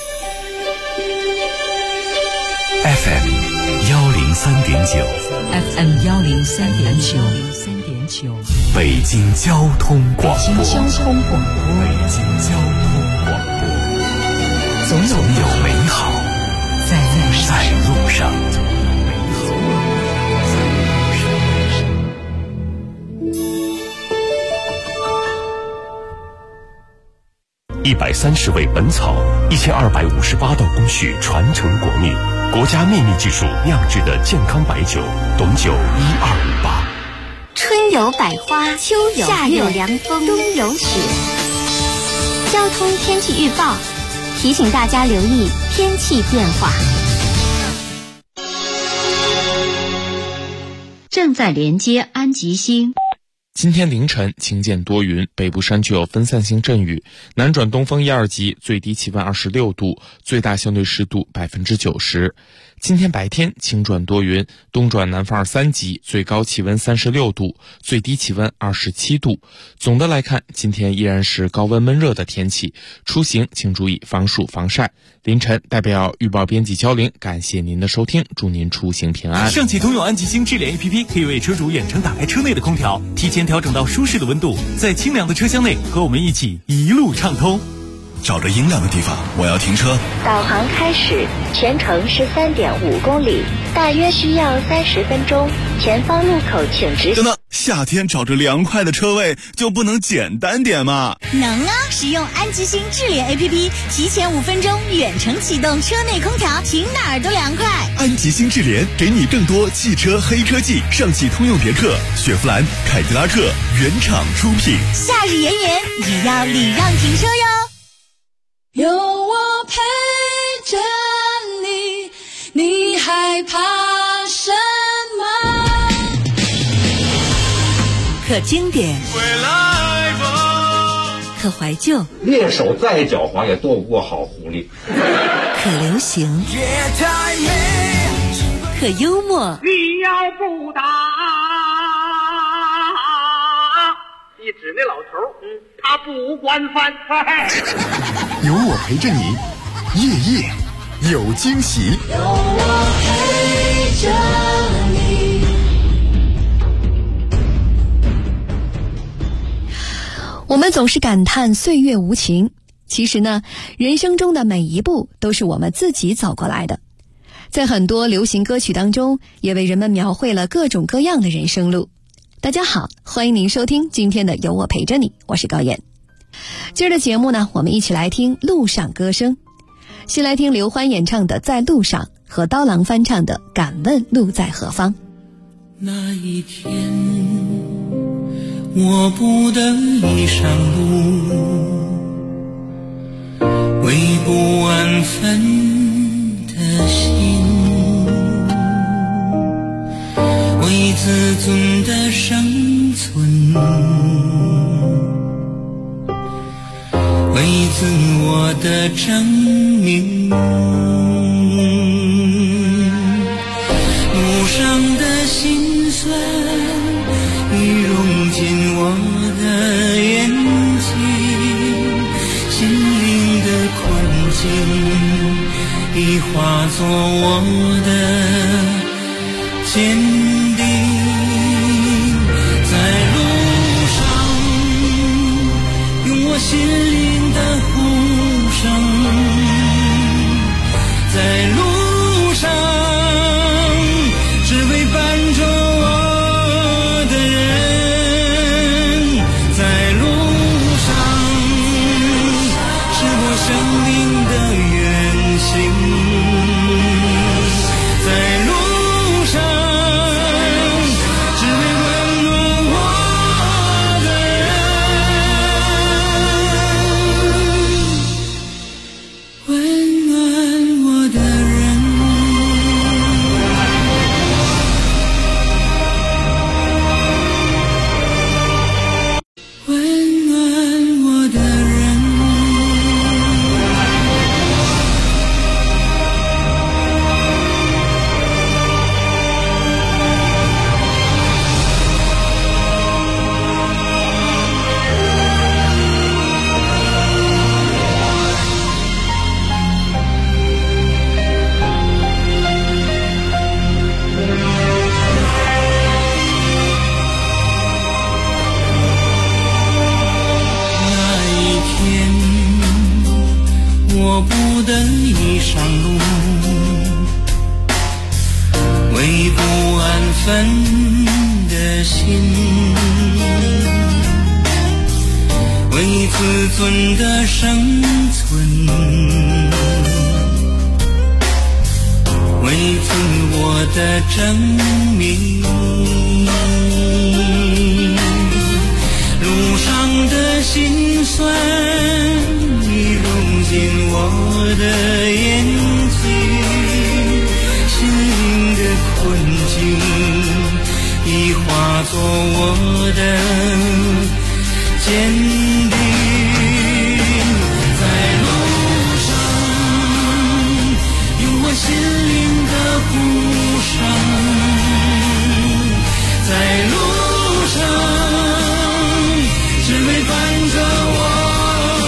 FM 103.9 FM 103.9， 北京交通广播。 北京交通广播，总有美好在路上。 130味本草，1258道工序传承国秘，国家秘密技术酿制的健康白酒，董酒1258。 春有百花，秋有夏有凉风，冬有雪。交通天气预报提醒大家留意天气变化。 正在连接安吉星。 今天凌晨晴间多云，北部山区有分散性阵雨，南转东风1、2级，最低气温26度，最大相对湿度90%。今天白天晴转多云，东转南风2、3级，最高气温36度，最低气温27度。总的来看，今天依然是高温闷热的天气，出行请注意防暑防晒。凌晨代表预报编辑焦玲，感谢您的收听，祝您出行平安。 上汽通用安吉星智联 APP 可以为车主远程打开车内的空调，提前调整到舒适的温度，在清凉的车厢内和我们一起一路畅通。 找着阴凉的地方，我要停车。 导航开始，全程是3.5公里，大约需要30分钟。前方路口请直行。 等等，夏天找着凉快的车位就不能简单点吗？ 能啊！使用安吉星智联 APP， 提前5分钟远程启动车内空调，停哪儿都凉快。 安吉星智联给你更多汽车黑科技，上汽通用别克、雪佛兰、凯迪拉克原厂出品。 夏日炎炎，也要礼让停车哟。 有我陪着你，你害怕什么？ 可经典，可怀旧， 猎手再狡猾也斗不过好狐狸。 可流行，可幽默。 你要不打，你指那老头，他不惯犯。 有我陪着你，夜夜有惊喜。 有我陪着你。 我们总是感叹岁月无情，其实呢，人生中的每一步都是我们自己走过来的。在很多流行歌曲当中，也为人们描绘了各种各样的人生路。大家好，欢迎您收听今天的有我陪着你，我是高燕。今儿的节目呢，我们一起来听路上歌声。先来听刘欢演唱的《在路上》和刀郎翻唱的《敢问路在何方》。 那一天我不得已上路，为不安分的心，为自尊的生存，为自我的证明。路上的辛酸已融进我的眼睛，心灵的困境已化作我的坚定。在路上用我心灵的呼声，在路上只为伴着我的人，在路上是我生命的远行，在路上只为温暖我的人，温暖我的人。温暖我的人，我不得已上路，为不安分的心， 为自尊的生存，为自我的证明。路上的辛酸已融进我的眼睛，心灵的困境已化作我的坚定。在路上有我心灵的鼓声，在路上只为伴着我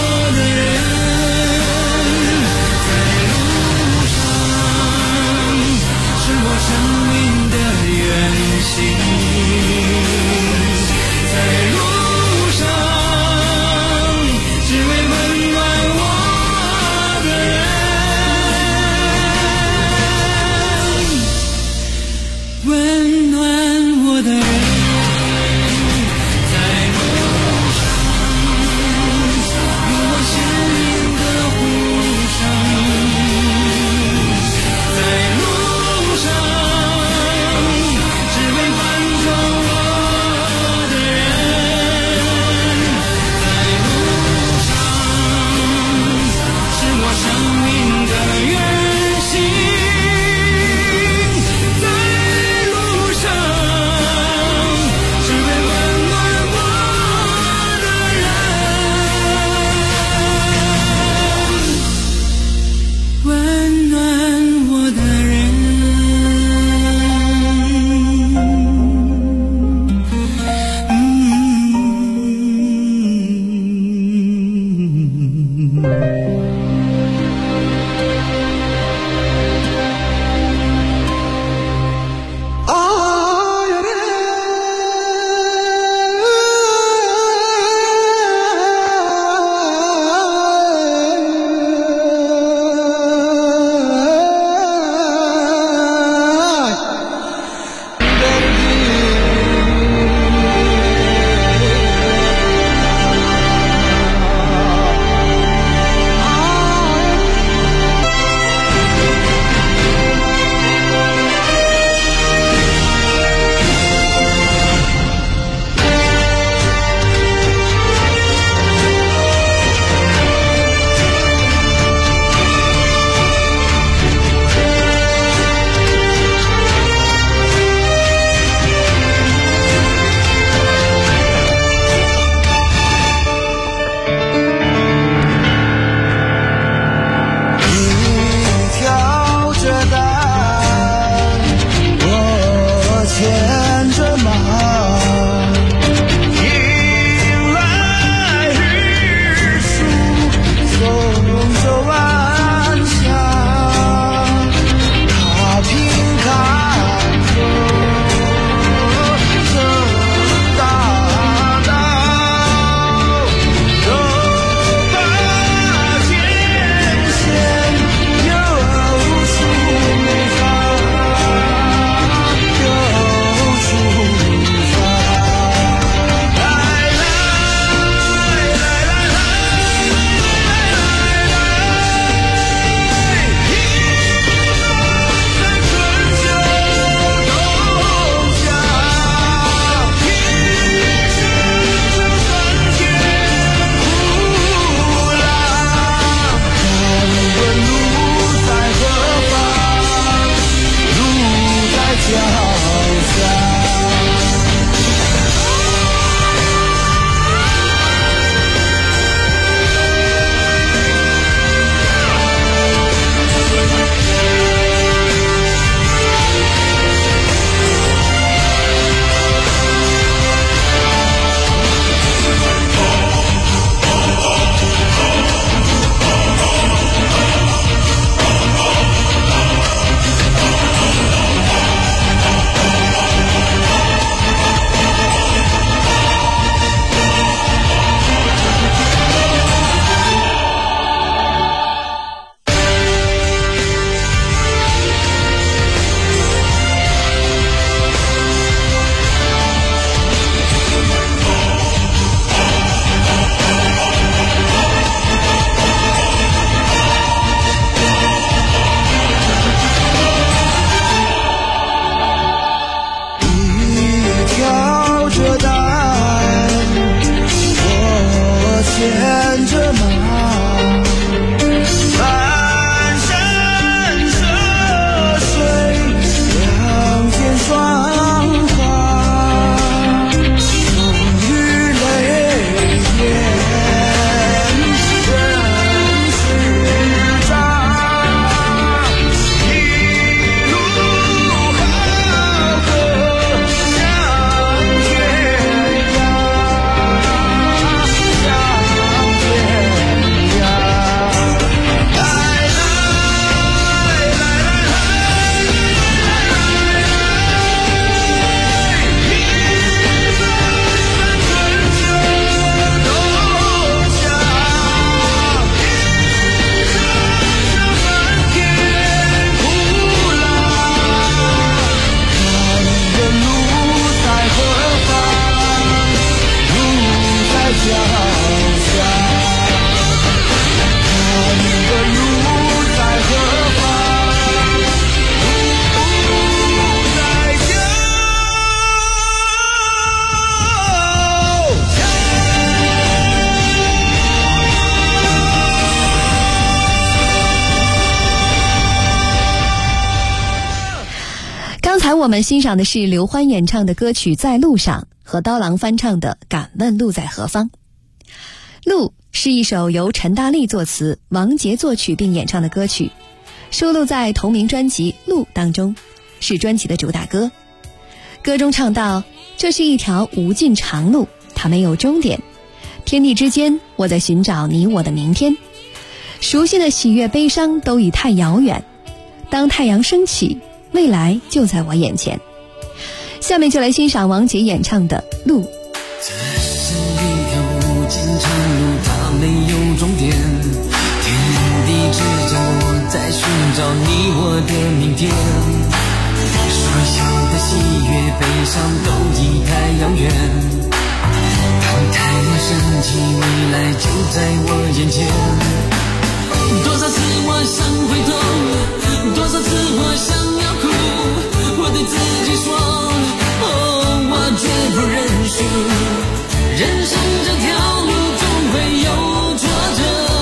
我们欣赏的是刘欢演唱的歌曲《在路上》和刀郎翻唱的《敢问路在何方》。路是一首由陈大力作词、王杰作曲并演唱的歌曲，收录在同名专辑《路》当中，是专辑的主打歌。歌中唱到，这是一条无尽长路，它没有终点，天地之间，我在寻找你我的明天。熟悉的喜悦悲伤都已太遥远，当太阳升起，未来就在我眼前。下面就来欣赏王杰演唱的《路》。 这是一条无尽长路，它没有终点，天地之间，我在寻找你我的明天。所有的喜悦悲伤都已太遥远，当太阳升起，未来就在我眼前。多少次我想回头，多少次我想要哭，我对自己说，哦，我绝不认输。人生这条路总会有挫折，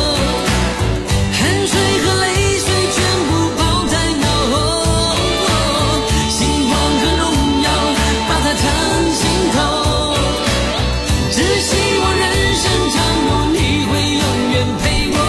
汗水和泪水全部抛在脑后，希望和荣耀把它藏心头，只希望人生长路你会永远陪我。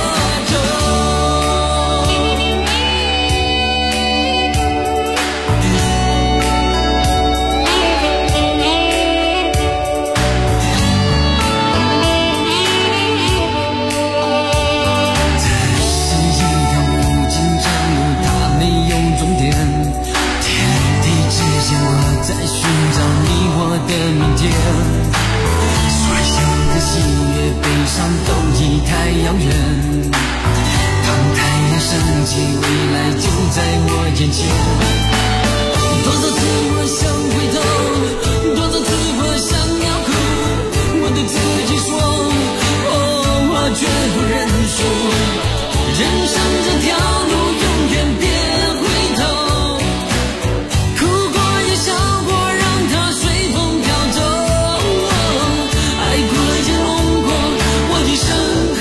太遥远，当太阳升起，未来就在我眼前。多少次我想回头，多少次我想要哭，我对自己说，哦，我绝不认输。人生这条路永远别回头，哭过也笑过，让它随风飘走，爱过也弄过，我一生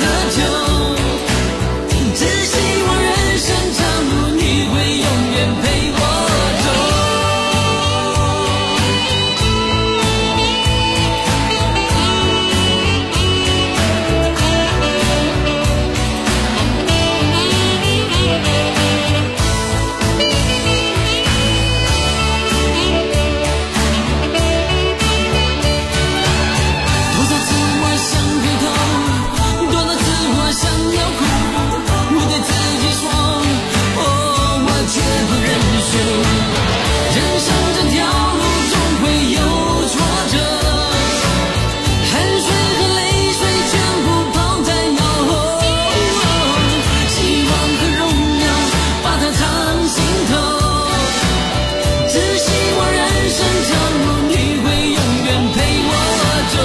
只希望人生长路你会永远陪我走。多少次我想回头，多少次我想要哭，我对自己说，哦，我绝不认输。人生这条路总会有挫折，汗水和泪水全部抛在脑后，希望和荣耀把它藏心头，只希望人生长路你会永远陪我走。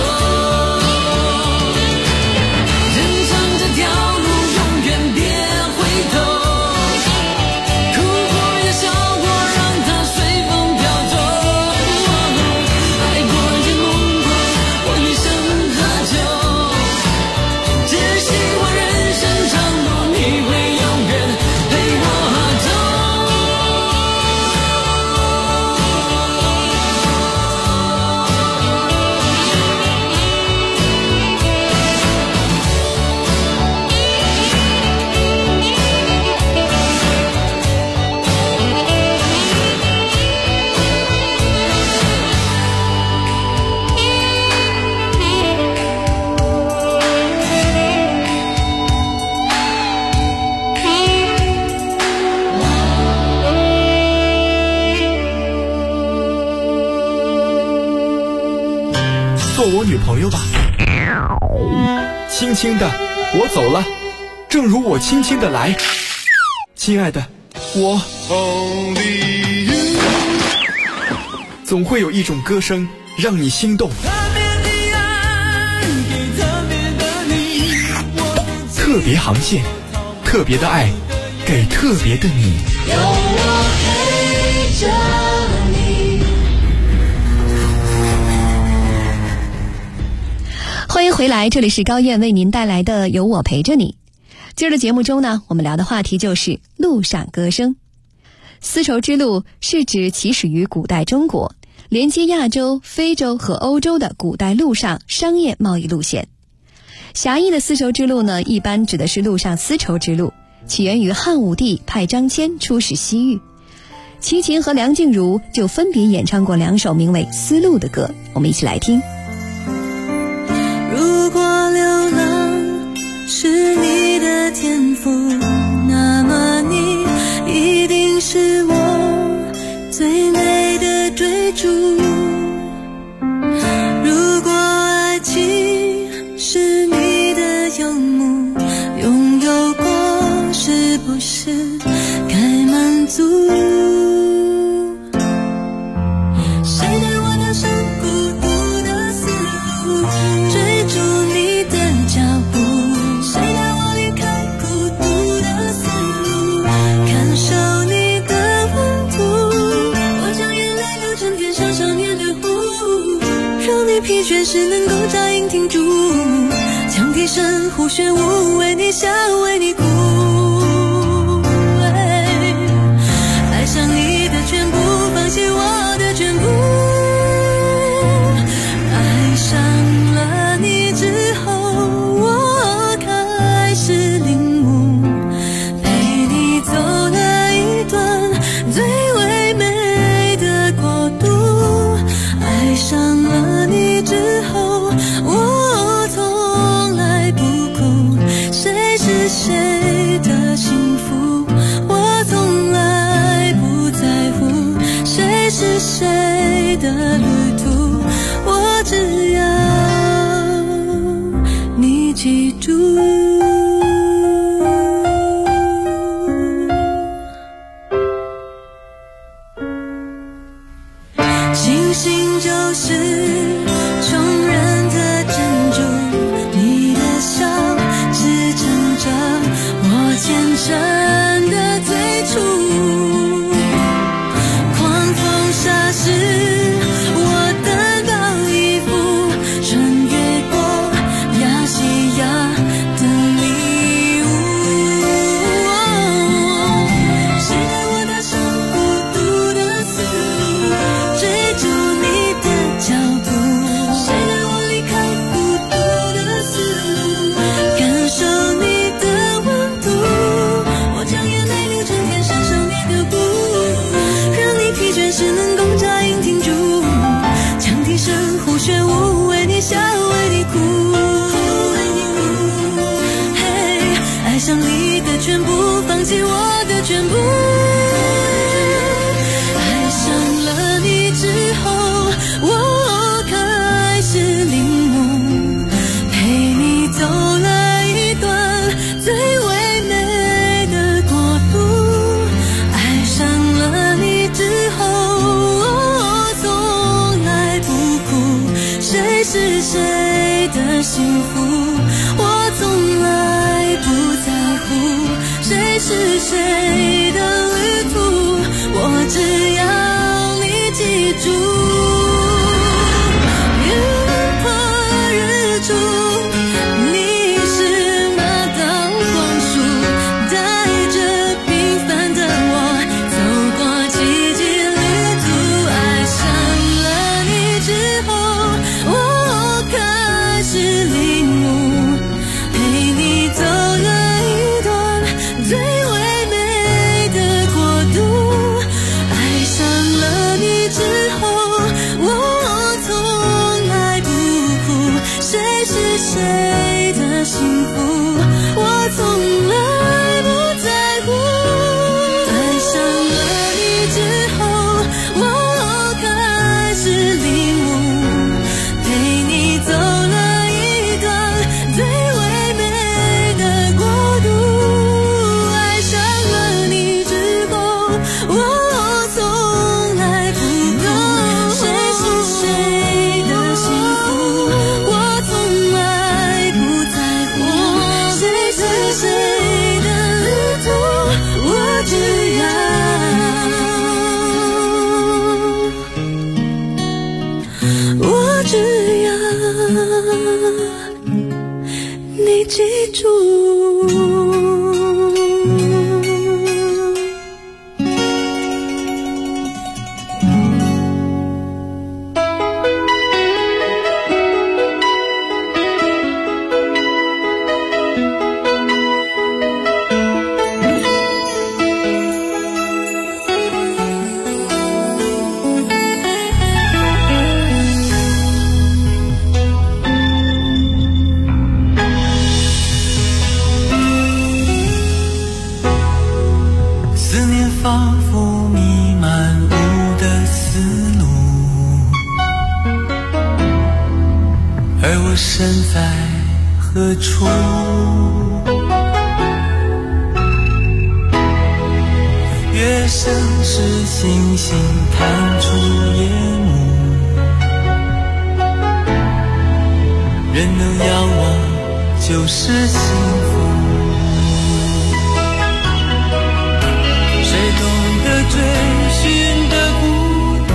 人生这条路永远别回头，哭过也笑过，让它随风飘走，爱过也梦过，我一生何求，只希望人生长路你会永远陪我走。 做我女朋友吧。轻轻的，我走了，正如我轻轻的来。亲爱的，我总会有一种歌声让你心动。特别航线，特别的爱，给特别的你。 有我陪着你。 欢迎回来，这里是高燕为您带来的有我陪着你。今儿的节目中呢，我们聊的话题就是路上歌声。 丝绸之路是指起始于古代中国，连接亚洲、非洲和欧洲的古代陆上商业贸易路线。狭义的丝绸之路呢，一般指的是陆上丝绸之路，起源于汉武帝派张骞出使西域。齐秦和梁静茹就分别演唱过2首名为《丝路》的歌，我们一起来听。 如果流浪是你的天赋，那么你一定是我最美的追逐。如果爱情是你的游牧，拥有过是不是该满足？谁带我踏上孤独的丝路，追逐你的脚步？谁带我离开孤独的丝路，感受你的温度？我将眼泪流成天上少年的湖，让你疲倦时能够扎营停住，将提神呼旋舞，为你笑为你哭。爱上你的全部，放弃我的全部。爱上了你之后，我开始领悟，陪你走了一段最唯美的国度。爱上了你之后，我从来不哭，谁是谁的幸福，我从来不在乎，谁是谁的旅途，我只要你记住。星星就是穷人的珍珠，你的笑支撑着我虔诚的最初。狂风沙时，我单薄衣服，穿越过亚细亚的迷雾。谁带我踏上孤独的丝路，追逐你的脚步？谁带我离开孤独的丝路，感受你的温度？我将眼泪流成天上少年的湖，让你疲倦时能够扎营停住，将提神呼旋舞，为你笑为你哭。嘿，爱上你的全部，放弃我的全部。爱上了你之后，我开始领悟，陪你走了一段最唯美的国度。爱上了你之后，我从来不哭，谁是谁的幸福，我从来不在乎，谁是谁的旅途，我只要你记住。云破日出，你是那道光束，带着平凡的我走过奇迹旅途。爱上了你之后，我开始领悟，陪你走了一段最唯美的国度。爱上了你之后，我从来不哭，谁是谁的幸福，我从来不在乎。爱上了你之后，我开始领悟，陪你走了一段最唯美的国度。爱上了你之后，我从来不哭，谁是谁的幸福，我从来不在乎，谁是谁的旅途，我只要你记住。 身在何处？月升时，星星探出夜幕，人能仰望就是幸福。谁懂得追寻的孤独，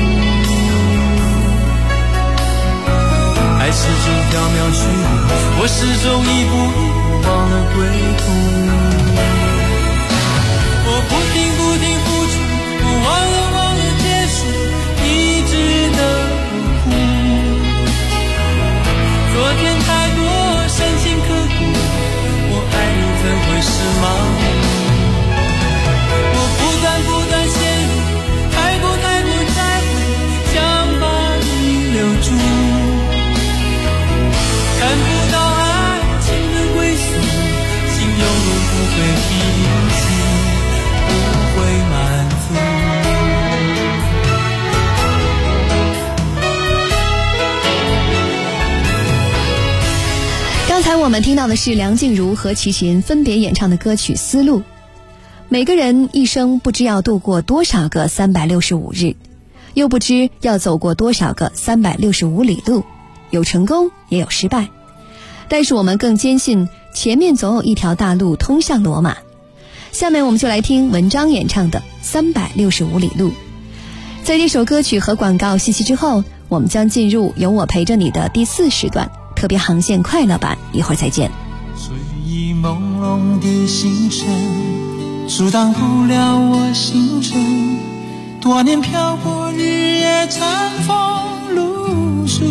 爱始终缥缈虚无，我始终一步一步忘了归途。我不停付出，我忘了结束，一直的哭。昨天太多深情刻骨，我爱你怎会是盲目？我不断陷入太过在乎，想把你留住，看不到爱情的归宿，心永远不会平息，不会满足。 刚才我们听到的是梁静茹和齐秦分别演唱的歌曲《丝路》。每个人一生不知要度过多少个365日，又不知要走过多少个365里路，有成功也有失败，但是我们更坚信前面总有一条大路通向罗马。下面我们就来听文章演唱的365里路。在这首歌曲和广告信息之后，我们将进入有我陪着你的第4时段特别航线快乐版，一会儿再见。 睡意朦胧的星辰阻挡不了我行程，多年漂泊日夜餐风露宿，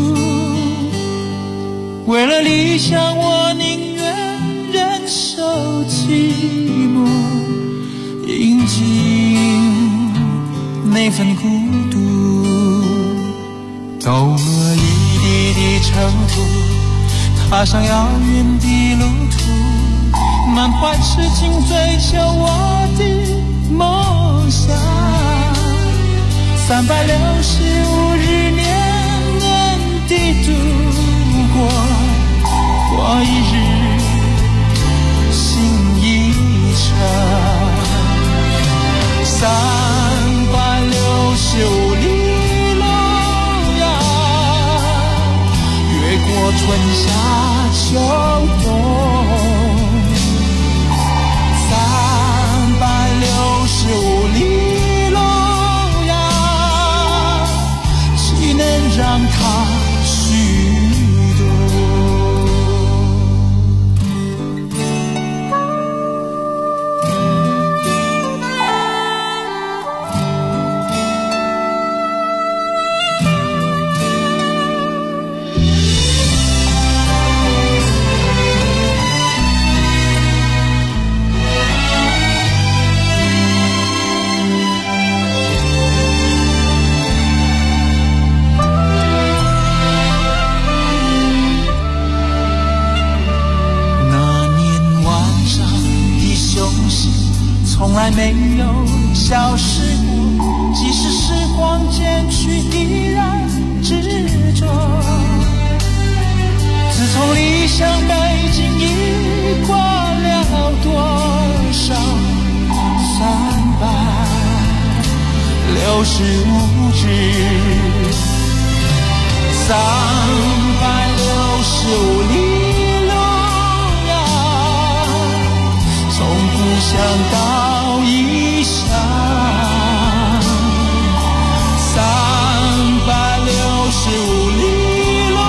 为了理想我宁愿忍受寂寞，饮尽那份孤独，走了一地的尘土，踏上遥远的路途，满怀痴情追求我的梦想，365日年年地度过，过一日心一程，365里路呀，越过春夏秋冬，365里路呀，岂能让它虚度？从来没有消失过，即使时光渐去依然执着，自从离乡背井已过了多少365日，365里路呀，从故乡到异乡，365里路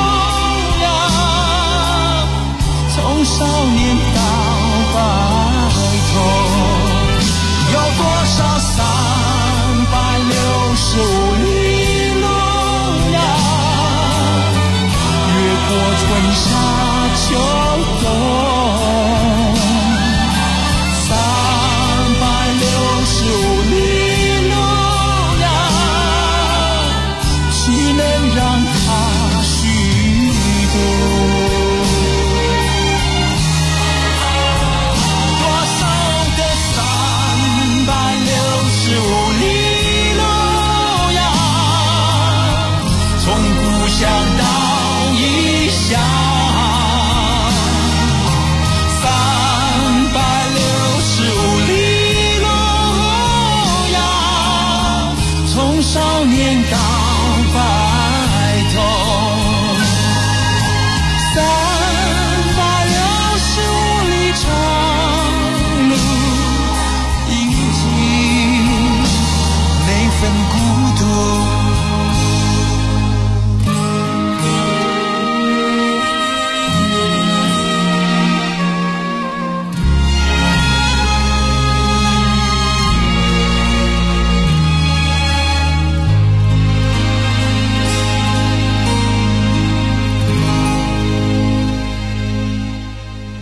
呀，从少年到白头，有多少365里路呀，越过春夏秋冬。365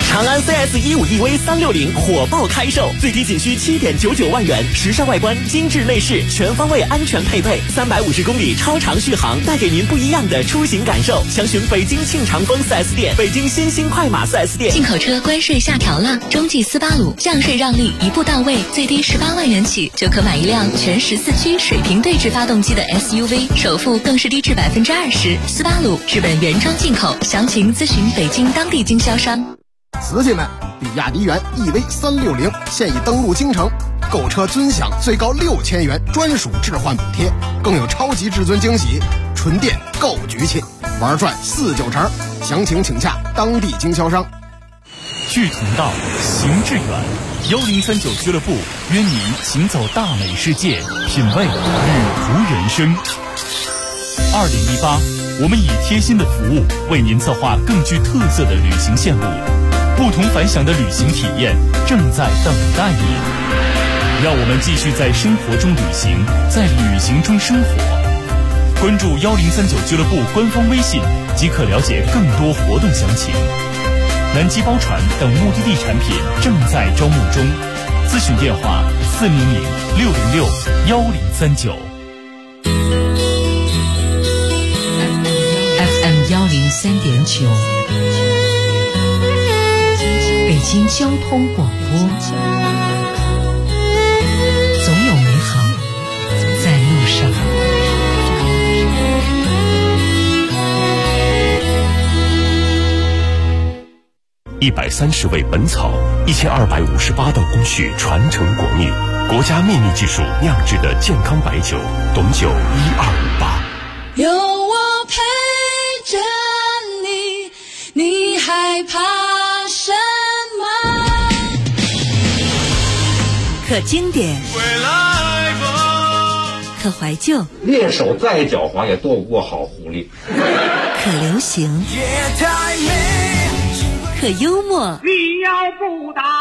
长安 CS15 EV 360火爆开售，最低仅需7.99万元，时尚外观，精致内饰，全方位安全配备，350公里超长续航，带给您不一样的出行感受。详询北京庆长丰 4S 店、北京新兴快马 4S 店。 进口车关税下调了，中继斯巴鲁降税让利一步到位，最低18万元起就可买一辆全14驱水平对置发动机的 SUV， 首付更是低至20%。斯巴鲁日本原装进口，详情咨询北京当地经销商。 司机们，比亚迪元 EV 360现已登陆京城，购车尊享最高6000元专属置换补贴，更有超级至尊惊喜，纯电够局气，玩转4-9成。详情请洽当地经销商。 志同道，行致远。1039俱乐部约你行走大美世界，品味旅途人生。2018，我们以贴心的服务为您策划更具特色的旅行线路。不同凡响的旅行体验正在等待你，让我们继续在生活中旅行，在旅行中生活。关注1039俱乐部官方微信即可了解更多活动详情。南极包船等目的地产品正在招募中，咨询电话400-606-1039。 FM 103.9。北京交通广播，总有美好在路上。 130味本草，1258道工序传承国秘，国家秘密技术酿制的健康白酒，董酒1258。 有我陪着你，你害怕什么？ 可经典，可怀旧， 猎手再狡猾也躲不过好狐狸。 可流行，可幽默。 你要不打，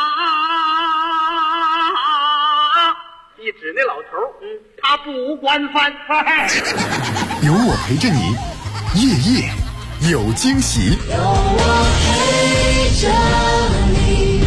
你指那老头，他不惯犯。 有我陪着你，夜夜有惊喜。 有我陪着你。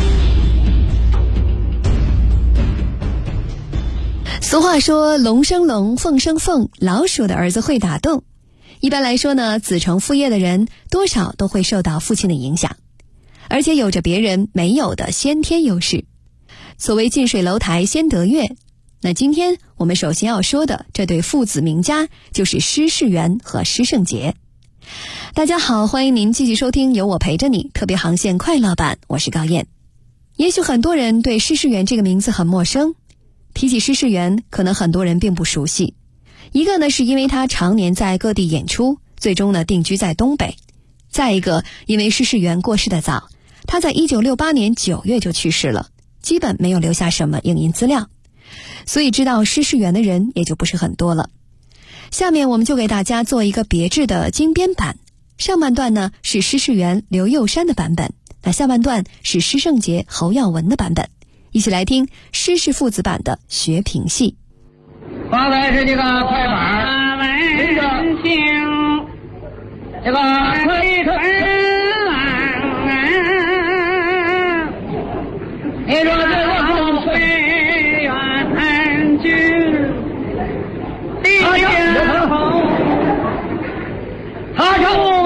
俗话说龙生龙，凤生凤，老鼠的儿子会打洞。一般来说呢，子承父业的人多少都会受到父亲的影响，而且有着别人没有的先天优势。所谓近水楼台先得月，那今天我们首先要说的这对父子名家就是施世元和施圣杰。大家好，欢迎您继续收听有我陪着你特别航线快乐版，我是高燕。也许很多人对施世元这个名字很陌生，提起施世元，可能很多人并不熟悉。一个呢，是因为他常年在各地演出，最终呢定居在东北；再一个，因为施世元过世的早，他在1968年9月就去世了，基本没有留下什么影音资料，所以知道施世元的人也就不是很多了。下面我们就给大家做一个别致的精编版，上半段呢是施世元刘佑山的版本，那下半段是施圣杰侯耀文的版本，一起来听施氏父子版的学评戏。 刚才是这个快板，这个这个推推，你说这个推远军，地前后，他出门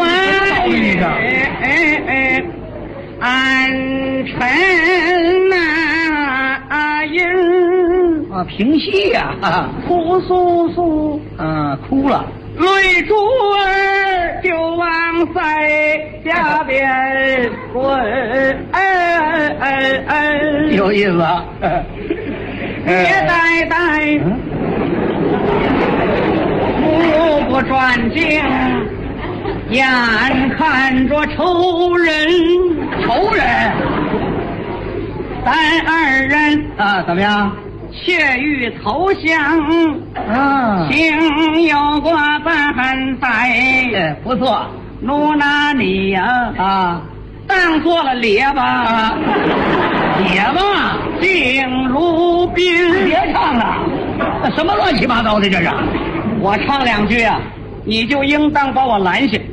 安臣啊，评戏呀，哭苏苏，哭了，泪珠儿就往腮下边滚，有意思啊，别呆呆，目不转睛，眼看着仇人，咱二人啊，怎么样？却欲投降情有过半载，不错，奴拿你呀当做了列吧，敬如宾。别唱了，什么乱七八糟的这是？我唱两句啊，你就应当把我拦下，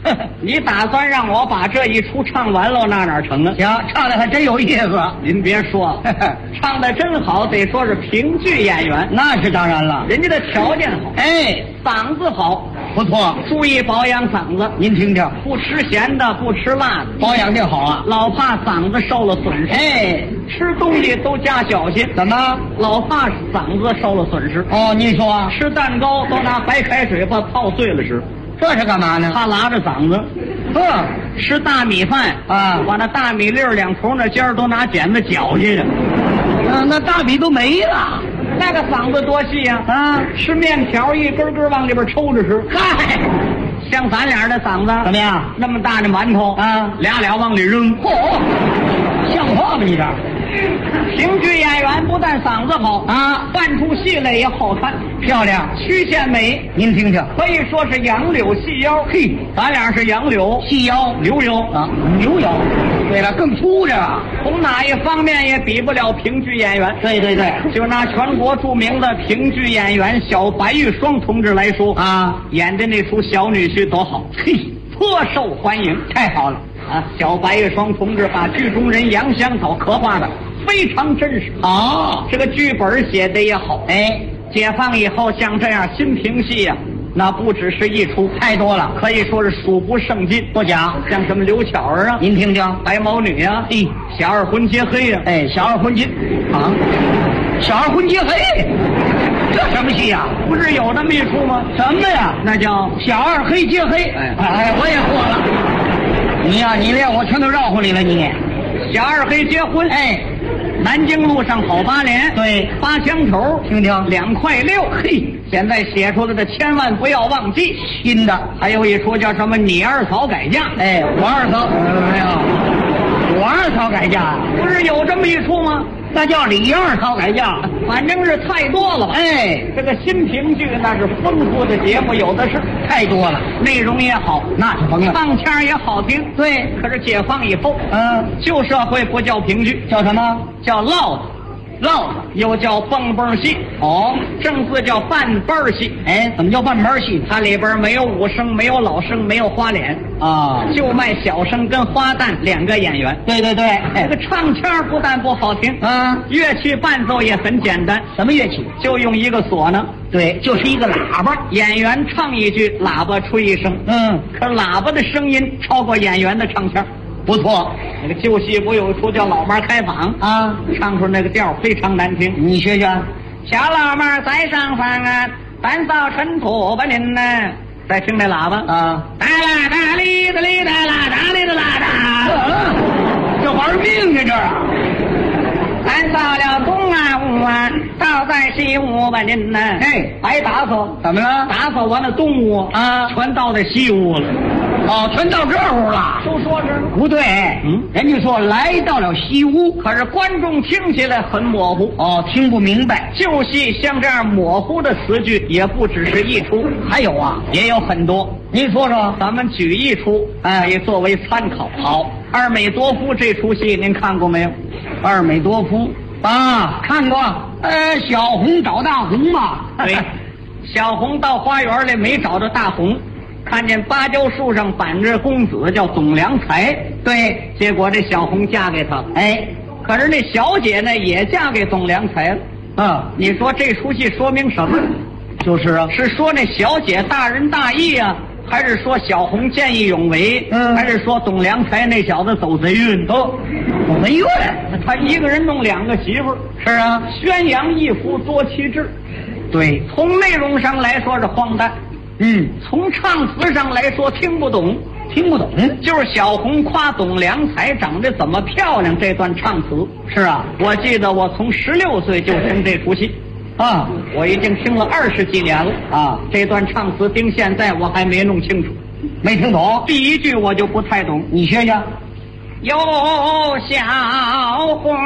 你打算让我把这一出唱完喽？那哪成啊？ 行，唱的还真有意思。 您别说，唱的真好，得说是评剧演员。 那是当然了， 人家的条件好， 哎， 嗓子好， 不错， 注意保养嗓子。 您听听， 不吃咸的，不吃辣的， 保养的好啊， 老怕嗓子受了损失。 哎， 吃东西都加小心。 怎么？ 老怕嗓子受了损失。 哦，您说， 吃蛋糕都拿白开水把泡碎了吃。 这是干嘛呢？ 怕拉着嗓子。吃大米饭啊， 把那大米粒儿两头那尖儿都拿剪子绞去了。 那大米都没了， 那个嗓子多细呀！啊，吃面条一根根往里边抽着吃。 嗨， 像咱俩的嗓子怎么样？ 那么大的馒头啊， 俩往里扔。 嚯，像话吗你这？ 评剧演员不但嗓子好啊， 扮出戏来也好看漂亮， 曲线美。 您听听， 可以说是杨柳细腰。 嘿， 咱俩是杨柳细腰， 牛腰啊，牛腰。对了，更粗着啊。 从哪一方面也比不了评剧演员。 对对对， 就拿全国著名的评剧演员小白玉霜同志来说啊， 演的那出小女婿多好，嘿，颇受欢迎。 太好了啊！小白玉霜同志把剧中人杨香草刻画的非常真实啊， 这个剧本写的也好。 哎， 解放以后像这样新评戏呀，那不只是一出， 太多了， 可以说是数不胜尽。 不假， 像什么刘巧儿啊， 您听听， 白毛女啊，小二婚结黑呀， 哎，小二婚结啊，小二婚结黑，这什么戏呀？ 不是有那么一出吗？ 什么呀？ 那叫小二黑结黑。哎，我也过了。你呀，你连我全都绕回来了。你小二黑结婚， 哎， 南京路上好8连， 对 ，8枪头， 听听 2块6，嘿，现在写出来的千万不要忘记。 新的还有一出叫什么你二嫂改嫁， 哎，我二嫂没有，我二嫂改嫁， 不是有这么一出吗？ 那叫李二嫂改嫁， 反正是太多了吧。 哎， 这个新评剧那是丰富的节目，有的是， 太多了， 内容也好， 那是甭了， 唱腔也好听。 对， 可是解放以后，旧社会不叫评剧， 叫什么？ 叫烙子。 烙子又叫蹦蹦戏， 哦， 正字叫半班戏。 哎，怎么叫半班戏？ 它里边没有武生，没有老生，没有花脸啊， 就卖小生跟花旦2个演员。 对对对， 这个唱腔不但不好听啊， 乐器伴奏也很简单。 什么乐器？ 就用一个唢呐。 对，就是一个喇叭。 演员唱一句，喇叭吹一声。可喇叭的声音超过演员的唱腔。 不错， 那个旧戏不有一出叫《老妈开坊》 啊， 唱出那个调非常难听。 你学学， 小老妈在上房啊，单扫尘土吧您呢。再听那喇叭啊， 哒啦哒哩哒哩哒啦哒哩哒啦哒， 这玩命啊这啊！ 单扫了东啊屋啊，倒在西屋吧您呢。 哎， 白打扫， 怎么了？ 打扫完了东屋啊， 全倒在西屋了。 哦，全到这屋了。 都说是不对，人家说来到了西屋， 可是观众听起来很模糊。 哦，听不明白。 旧戏像这样模糊的词句也不只是一出， 还有啊， 也有很多。 您说说， 咱们举一出，可以作为参考。 好， 二美多夫这出戏您看过没有？ 二美多夫啊，看过。小红找大红嘛。 对，小红到花园里没找着大红。看见芭蕉树上板着公子叫董良才， 对， 结果这小红嫁给他， 哎， 可是那小姐呢也嫁给董良才了，你说这出戏说明什么？ 就是啊， 是说那小姐大仁大义啊，还是说小红见义勇为？还是说董良才那小子走贼运？ 走贼运， 他一个人弄2个媳妇儿， 是啊， 宣扬一夫多妻制， 对， 从内容上来说是荒诞。从唱词上来说听不懂，就是小红夸董良才长得怎么漂亮这段唱词。 是啊， 我记得我从16岁就听这出戏啊， 我已经听了20几年了啊， 这段唱词听现在我还没弄清楚， 没听懂。 第一句我就不太懂， 你学学。 有小红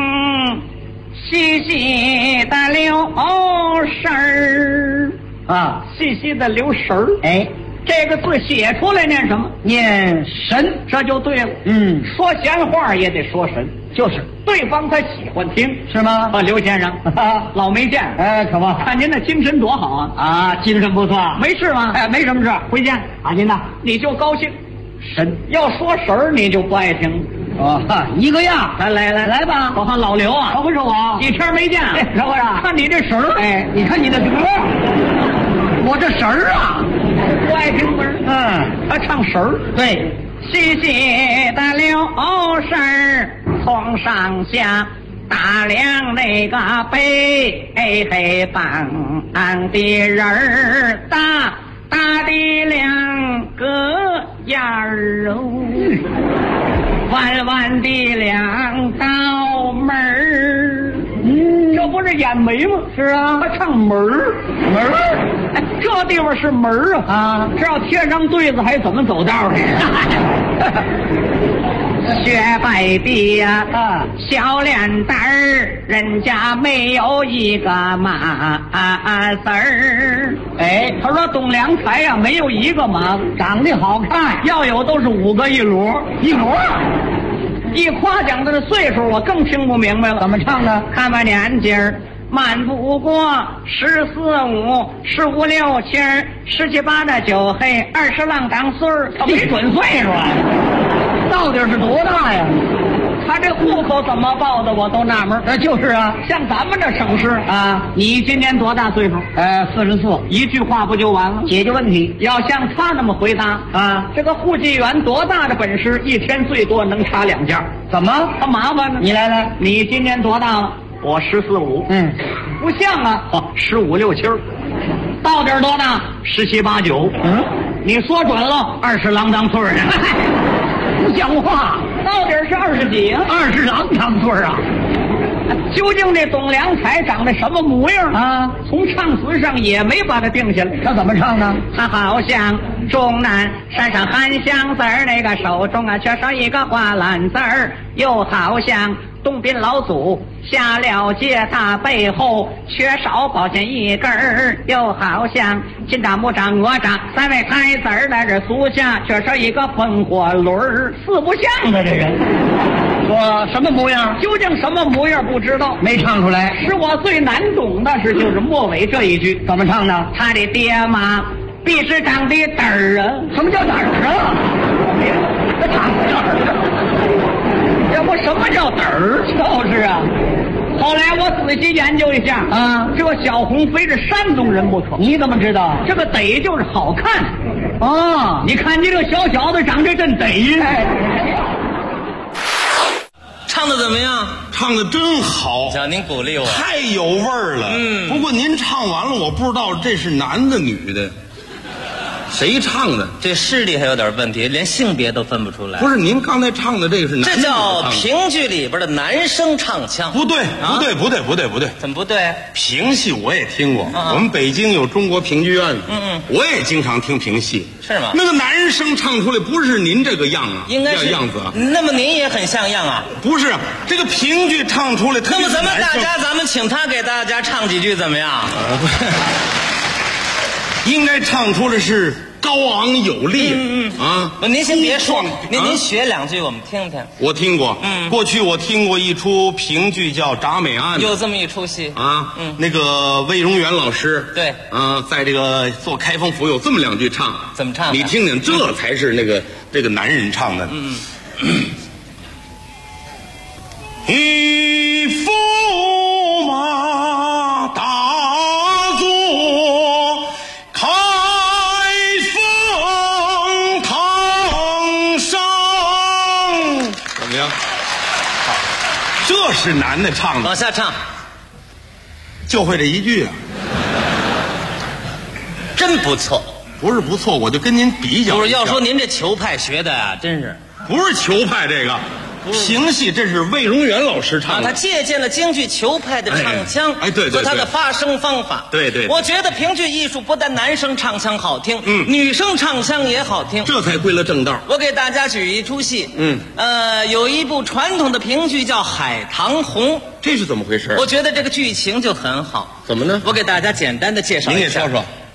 细细的留神儿啊，细细的留神儿。 哎， 这个字写出来念什么？念神，这就对了。说闲话也得说神，就是对方他喜欢听，是吗？刘先生，老没见，可不，看您的精神多好啊！精神不错，没事吗？没什么事，回见啊。您呐，你就高兴。神要说神儿，你就不爱听。一个样，来吧！我看老刘啊，可不是我，几天没见，是不是？看你这神儿，你看你的歌，我这神儿啊，不爱听不是？他唱神儿，对，细细的流神从上下打量那个背黑棒的人儿，大的两个眼儿哦。弯弯的两道门儿，这不是眼眉吗？是啊，他唱门儿，这地方是门儿啊！这要贴上对子，还怎么走道去？雪白的呀，小脸蛋儿，人家没有一个麻子儿。他说董良才呀，没有一个麻子，长得好看，要有都是5个一摞。一夸奖他的岁数，我更听不明白了。怎么唱呢？看吧年纪儿，慢不过14、15、15、6、7、17、18、9黑20浪当岁儿，他没准岁数啊。到底是多大呀？他这户口怎么报的，我都纳闷。就是啊，像咱们这省市啊，你今年多大岁数？44，一句话不就完了，解决问题。要像他那么回答啊，这个户籍员多大的本事，一天最多能查2件。怎么？他麻烦呢？你来，你今年多大了？我14、15。不像啊，15、6、7。到底多大？17、18、9。你说准了，20郎当岁呢。不像话，到底是20几啊？20郎当岁啊！究竟这董良才长得什么模样啊？从唱词上也没把它定下来。他怎么唱呢？他好像终南山上含香字儿，那个手中啊缺少一个花篮字儿，又好像东滨老祖下了界，他背后缺少宝剑一根儿，又好像金吒木吒哪吒3位太子儿，在这足下缺少一个风火轮儿，四不像的这人。说什么模样？究竟什么模样不知道，没唱出来。使我最难懂的就是末尾这一句，怎么唱的？他的爹妈必是长的嘚儿啊！什么叫嘚儿啊？他长嘚儿，要不什么叫嘚儿？就是啊。后来我仔细研究一下啊，这个小红非是山东人不可。你怎么知道？这个得就是好看啊！你看你这个小小子长得真得。 唱的怎么样？ 唱的真好， 想您鼓励我， 太有味儿了。不过您唱完了，我不知道这是男的女的，谁唱的？ 这视力还有点问题，连性别都分不出来。 不是，您刚才唱的这个是男的？ 这叫评剧里边的男声唱腔。 不对，不对。 怎么不对？ 评戏我也听过，我们北京有中国评剧院，我也经常听评戏。 是吗？ 那个男生唱出来不是您这个样啊， 应该是样子啊。 那么您也很像样啊？ 不是，这个评剧唱出来， 那么咱们请他给大家唱几句怎么样？ 应该唱出来是高昂有力啊！ 您先别说，您学2句我们听听。 我听过，过去我听过一出评剧叫《铡美案》， 有这么一出戏啊。那个魏荣元老师， 对， 在这个做开封府有这么2句唱， 怎么唱？ 你听听，这才是这个男人唱的。一驸马大作开封堂上，怎么样？这是男的唱的。 往下唱， 就会这一句啊， 真不错。 不是不错，我就跟您比较。 不是，要说您这球派学的啊，真是不是球派这个。评戏这是魏荣元老师唱的， 他借鉴了京剧球派的唱腔， 对和他的发声方法。 对， 我觉得评剧艺术不但男生唱腔好听，女生唱腔也好听， 这才归了正道。 我给大家举一出戏，有一部传统的评剧叫《海棠红》， 这是怎么回事？ 我觉得这个剧情就很好。 怎么呢？ 我给大家简单的介绍一下。 您给说说。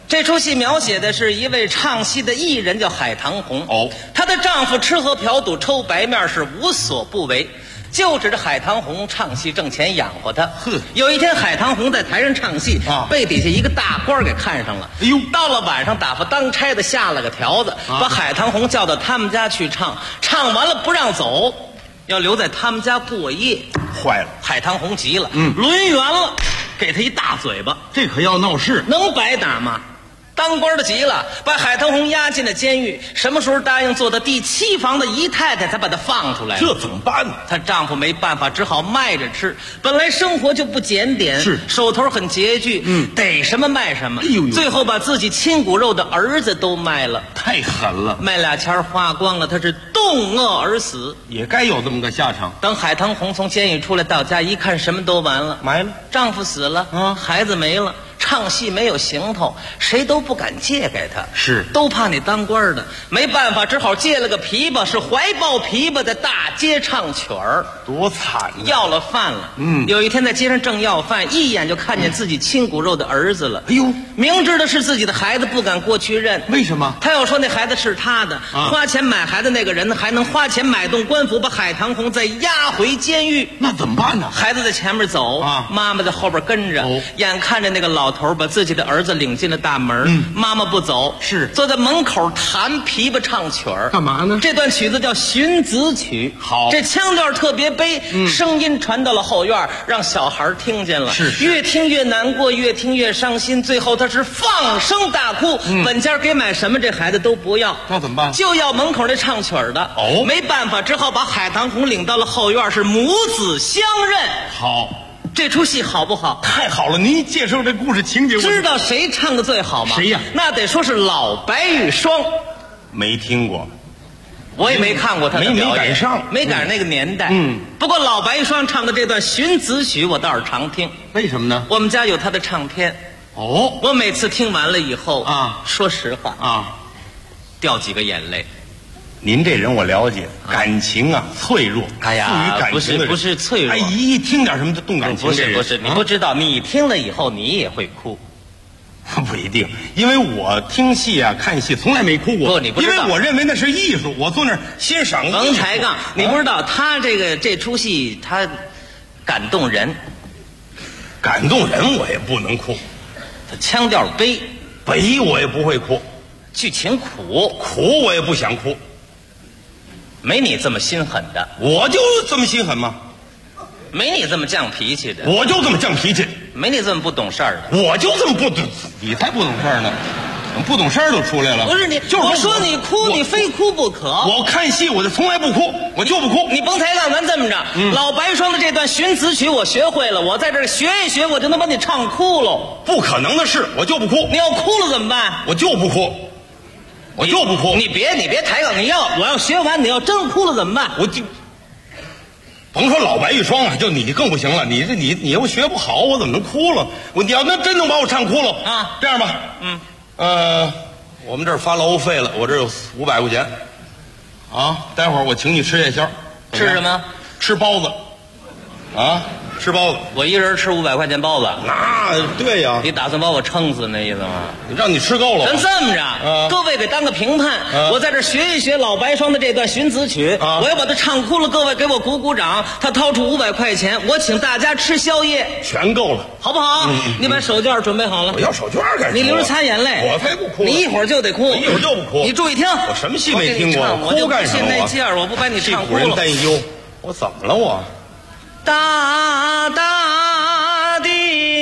这出戏描写的是一位唱戏的艺人，叫海棠红。 哦， 她的丈夫吃喝嫖赌抽白面是无所不为，就指着海棠红唱戏挣钱养活她。有一天海棠红在台上唱戏，被底下一个大官给看上了。哎呦，到了晚上，打发当差的下了个条子，把海棠红叫到他们家去唱，唱完了不让走，要留在他们家过夜。 坏了， 海棠红急了，抡圆了，给他一大嘴巴。 这可要闹事， 能白打吗？当官的急了，把海棠红押进了监狱。什么时候答应做的第7房的姨太太，才把她放出来。 这怎么办呢？ 她丈夫没办法，只好卖着吃。本来生活就不检点，是手头很拮据，逮什么卖什么。哎呦，最后把自己亲骨肉的儿子都卖了， 太狠了。 卖俩钱花光了，她是冻饿而死， 也该有这么个下场。 等海棠红从监狱出来到家一看，什么都完了， 埋了， 丈夫死了，孩子没了。唱戏没有行头，谁都不敢借给他， 是都怕你当官的。没办法，只好借了个琵琶，是怀抱琵琶在大街唱曲儿， 多惨啊！ 要了饭了。有一天在街上正要饭，一眼就看见自己亲骨肉的儿子了。哎呦，明知道是自己的孩子，不敢过去认。 为什么？ 他要说那孩子是他的，花钱买孩子那个人还能花钱买动官府，把海棠红再押回监狱。 那怎么办呢？ 孩子在前面走，妈妈在后边跟着，眼看着那个老头把自己的儿子领进了大门，妈妈不走，是坐在门口弹琵琶唱曲儿。 干嘛呢？ 这段曲子叫《寻子曲》，好，这腔调特别悲，声音传到了后院，让小孩听见了，是越听越难过，越听越伤心，最后他是放声大哭。本家给买什么这孩子都不要， 那怎么办？ 就要门口那唱曲儿的。哦，没办法，只好把海棠红领到了后院，是母子相认。 好。 这出戏好不好？ 太好了！您介绍这故事情节， 知道谁唱的最好吗？ 谁呀？ 那得说是老白玉霜。 没听过， 我也没看过他的表演， 没赶上， 没赶上那个年代。不过老白玉霜唱的这段寻子曲，我倒是常听。 为什么呢？ 我们家有他的唱片。哦，我每次听完了以后说实话掉几个眼泪。 您这人我了解，感情脆弱。 哎呀，不是脆弱， 一听点什么就动感情。 不是，你不知道，你听了以后你也会哭。 不一定，因为我听戏看戏从来没哭过。 不，你不知道， 因为我认为那是艺术，我坐那儿欣赏。 甭抬杠，你不知道他这出戏他感动人， 感动人我也不能哭。 他腔调悲我也不会哭， 剧情苦我也不想哭。 没你这么心狠的， 我就这么心狠吗？ 没你这么犟脾气的， 我就这么犟脾气。 没你这么不懂事儿的， 我就这么不懂，你才不懂事儿呢，不懂事儿都出来了。 不是你，我说你哭，你非哭不可。 我看戏我就从来不哭，我就不哭。 你甭抬杠，咱这么着，老白霜的这段寻子曲我学会了，我在这儿学一学，我就能把你唱哭喽。 不可能的事，我就不哭。 你要哭了怎么办？ 我就不哭。我就不哭， 你别抬杠，我要学完，你要真哭了怎么办？ 我就甭说老白玉霜就你更不行了，你又学不好，我怎么能哭了？你要真能把我唱哭了啊！这样吧，我们这儿发劳务费了，我这有500块钱，待会儿我请你吃夜宵， 吃什么？ 吃包子，吃包子， 我一人吃500块钱包子， 那对呀。 你打算把我撑死那意思吗？ 让你吃够了。 咱这么着，各位给当个评判，我在这学一学老白霜的这段寻子曲，我要把它唱哭了，各位给我鼓鼓掌。他掏出500块钱，我请大家吃宵夜， 全够了， 好不好？你把手绢准备好了。 我要手绢干什么？ 你流着擦眼泪， 我才不哭。 你一会儿就得哭， 我一会儿就不哭。 你注意听， 我什么戏没听过？ 我就不信那劲儿，我不把你唱哭了。 替苦人担忧，我怎么了我？ 大大的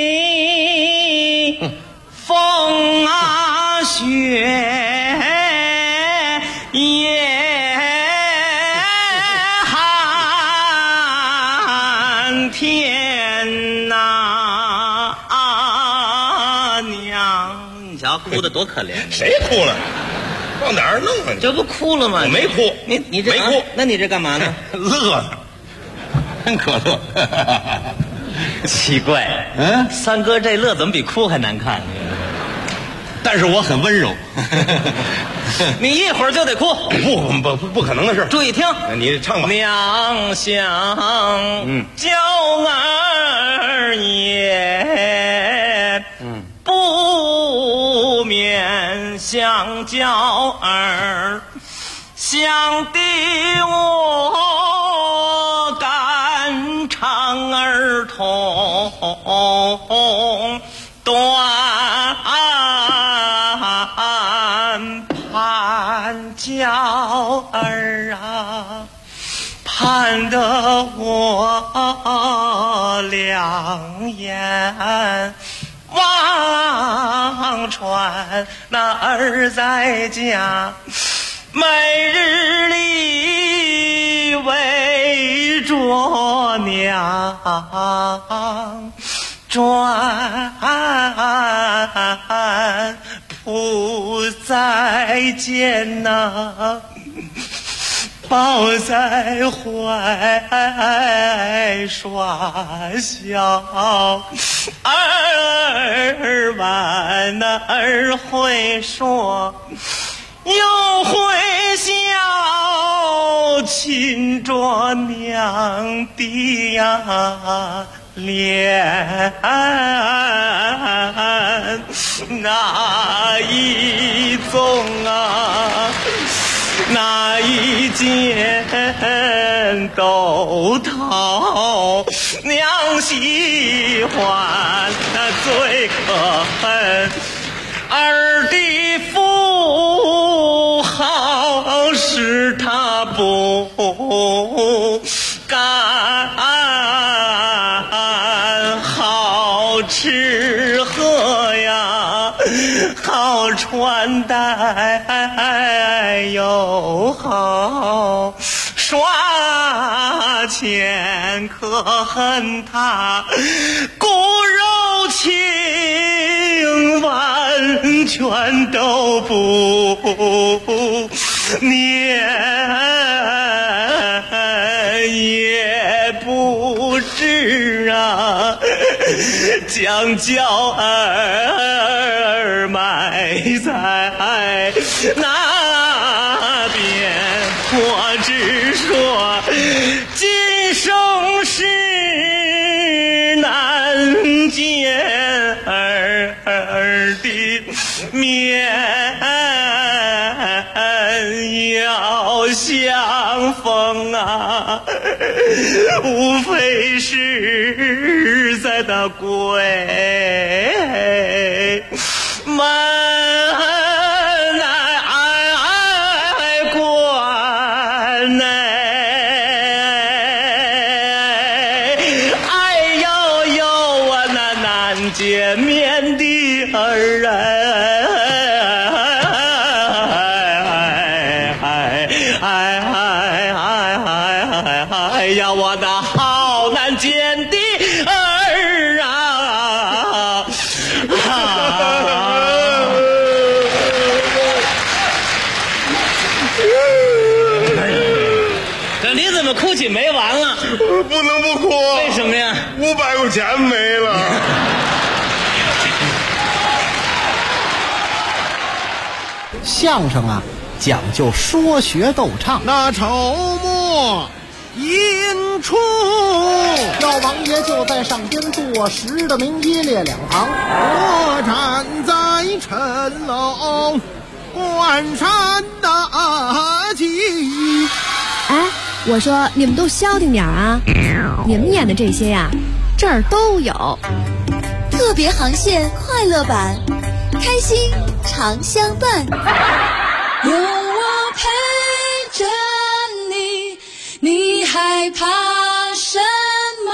风雪也寒天呐，娘，你瞧哭得多可怜。 谁哭了？往哪儿弄啊？ 这不哭了吗？ 我没哭， 你这没哭， 那你这干嘛呢？ 乐呢。真可乐， 奇怪，三哥这乐怎么比哭还难看？ 但是我很温柔。 你一会儿就得哭， 不可能的事。 注意听， 你唱吧。 娘想娇儿也不眠。 相交儿，想的我肝肠儿痛，断盼娇儿啊，盼得我两眼望穿，那儿在家每日里围着娘转，不再见呐，抱在怀耍笑，儿晚那儿会说又会笑，亲着娘的呀脸，哪一宗啊哪一件都讨娘喜欢，那最可恨儿的富好使他不干，好吃喝呀好穿戴又好耍钱，可恨他骨肉情完全都不念，也不知啊将娇儿埋在那边，我只说今生是难见儿的面，要相逢啊无非是在那鬼门关内，哎呦呦啊那难见面的儿哎呀我那好难见的儿啊你怎么哭起没完了？ 不能不哭。 为什么呀 ？500块钱没了。 相声啊，讲究说学逗唱。 那筹末引出， 老王爷就在上边坐实的明一列两旁， 我站在陈楼观山大计。 哎，我说你们都消停点啊！你们演的这些呀，这儿都有。 特别航线快乐版，开心常相伴。 有我陪着你，你害怕什么？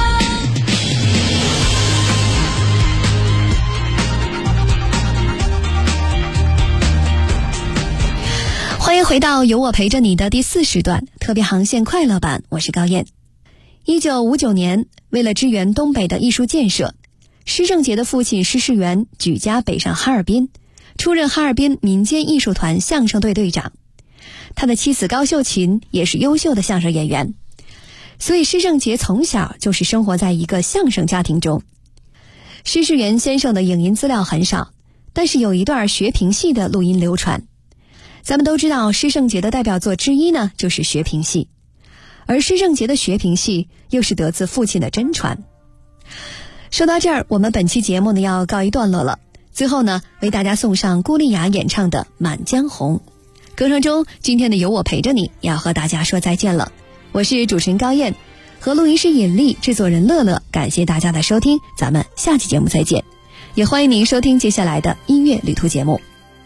欢迎回到有我陪着你的第4时段特别航线快乐版，我是高燕。1959年，为了支援东北的艺术建设，施正杰的父亲施世元举家北上哈尔滨，出任哈尔滨民间艺术团相声队队长。他的妻子高秀琴也是优秀的相声演员，所以施正杰从小就是生活在一个相声家庭中。施世元先生的影音资料很少，但是有一段学评戏的录音流传。咱们都知道施正杰的代表作之一呢就是学评戏，而施正杰的学评戏又是得自父亲的真传。说到这儿，我们本期节目呢要告一段落了。 最后呢，为大家送上孤立雅演唱的《满江红》。歌声中，今天的有我陪着你要和大家说再见了。我是主持人高燕，和录音师尹丽，制作人乐乐，感谢大家的收听，咱们下期节目再见。也欢迎您收听接下来的音乐旅途节目。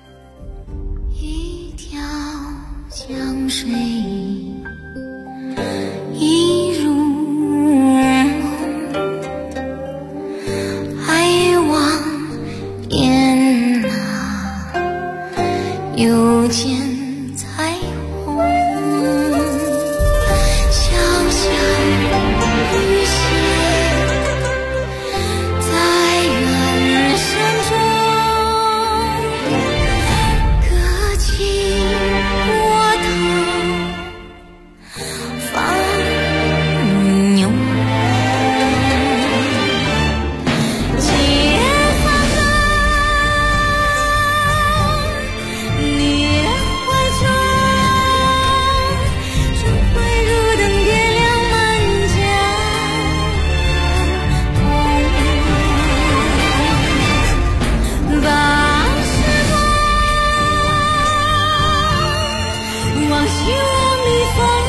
一条江水一如梦，爱望眼哪又见彩虹，小小雨歇在远山中，歌起我头放牛，解放了你的怀中，烛灰如灯点亮满江红，把时光往昔我密封，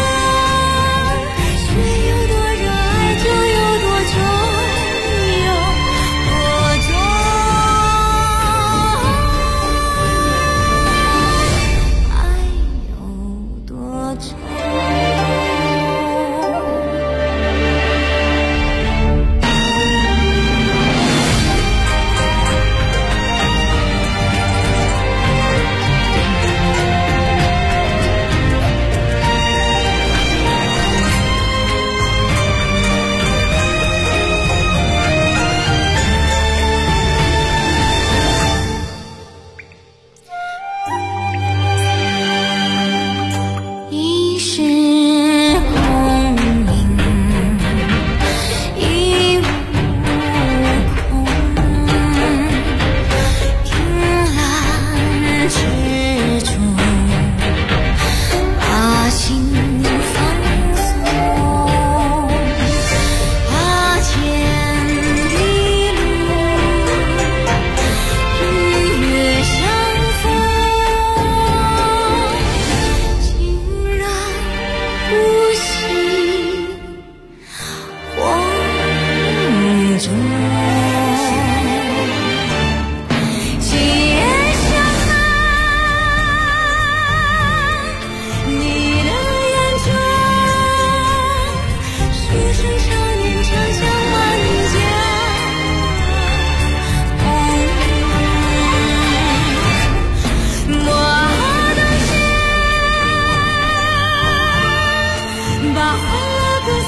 雪有多热爱就有多重，有多重，爱有多重。一世红影一无空，凭栏之中把心放松，把千里路日月相逢，竟然不惜黄中。接下看你的眼中，书生少年长相满江红，我的心把欢乐歌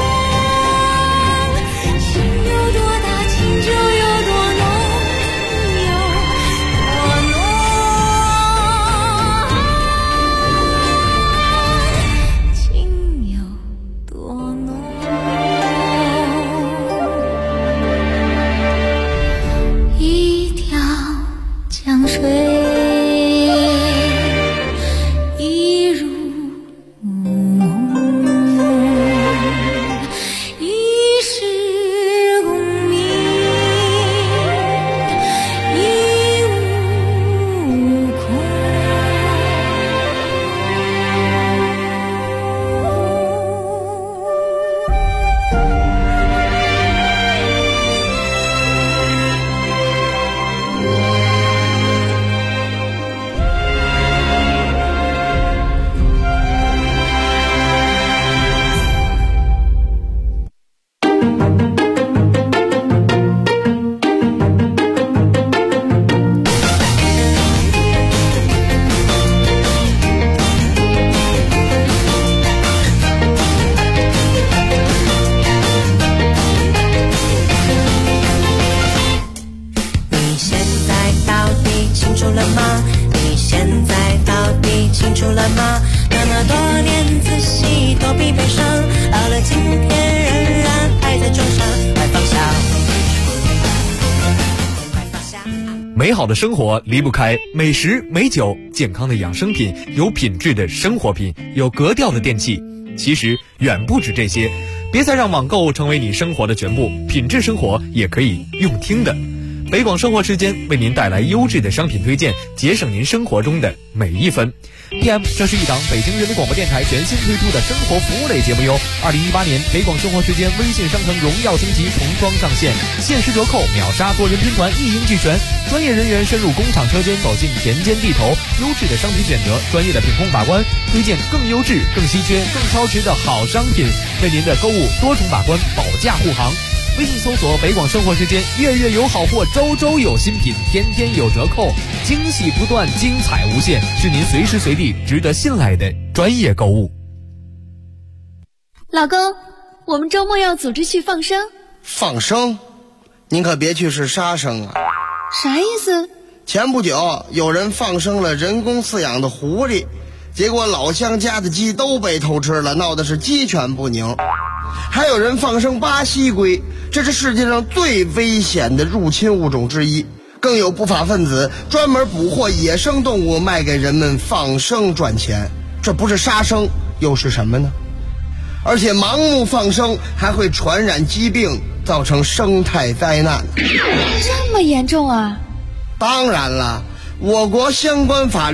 颂，情有多大情就有多浓，有多浓，情有多浓。一条江水一如梦，一世功名一无空。 你现在到底清楚了吗？你现在到底清楚了吗？那么多年仔细躲避悲伤，到了今天仍然还在桌上，快放下。 美好的生活离不开美食、美酒、健康的养生品、有品质的生活品、有格调的电器。其实远不止这些，别再让网购成为你生活的全部，品质生活也可以用听的。 北广生活时间为您带来优质的商品推荐，节省您生活中的每一分。PM， 这是一档北京人民广播电台全新推出的生活服务类节目哟。2018年北广生活时间微信商城荣耀升级重装上线，限时折扣，秒杀多人拼团，一应俱全。专业人员深入工厂车间，走进田间地头，优质的商品选择，专业的品控把关，推荐更优质、更稀缺、更超值的好商品，为您的购物多重把关，保驾护航。微信搜索北广生活时间，月月有好货，周周有新品，天天有折扣，惊喜不断，精彩无限，是您随时随地值得信赖的专业购物。 老公，我们周末要组织去放生。 放生？您可别去是杀生啊！ 啥意思？ 前不久有人放生了人工饲养的狐狸，结果老乡家的鸡都被偷吃了，闹的是鸡犬不宁。还有人放生巴西龟，这是世界上最危险的入侵物种之一。更有不法分子专门捕获野生动物卖给人们放生赚钱，这不是杀生又是什么呢？而且盲目放生还会传染疾病，造成生态灾难。 这么严重啊？ 当然了，我国相关法律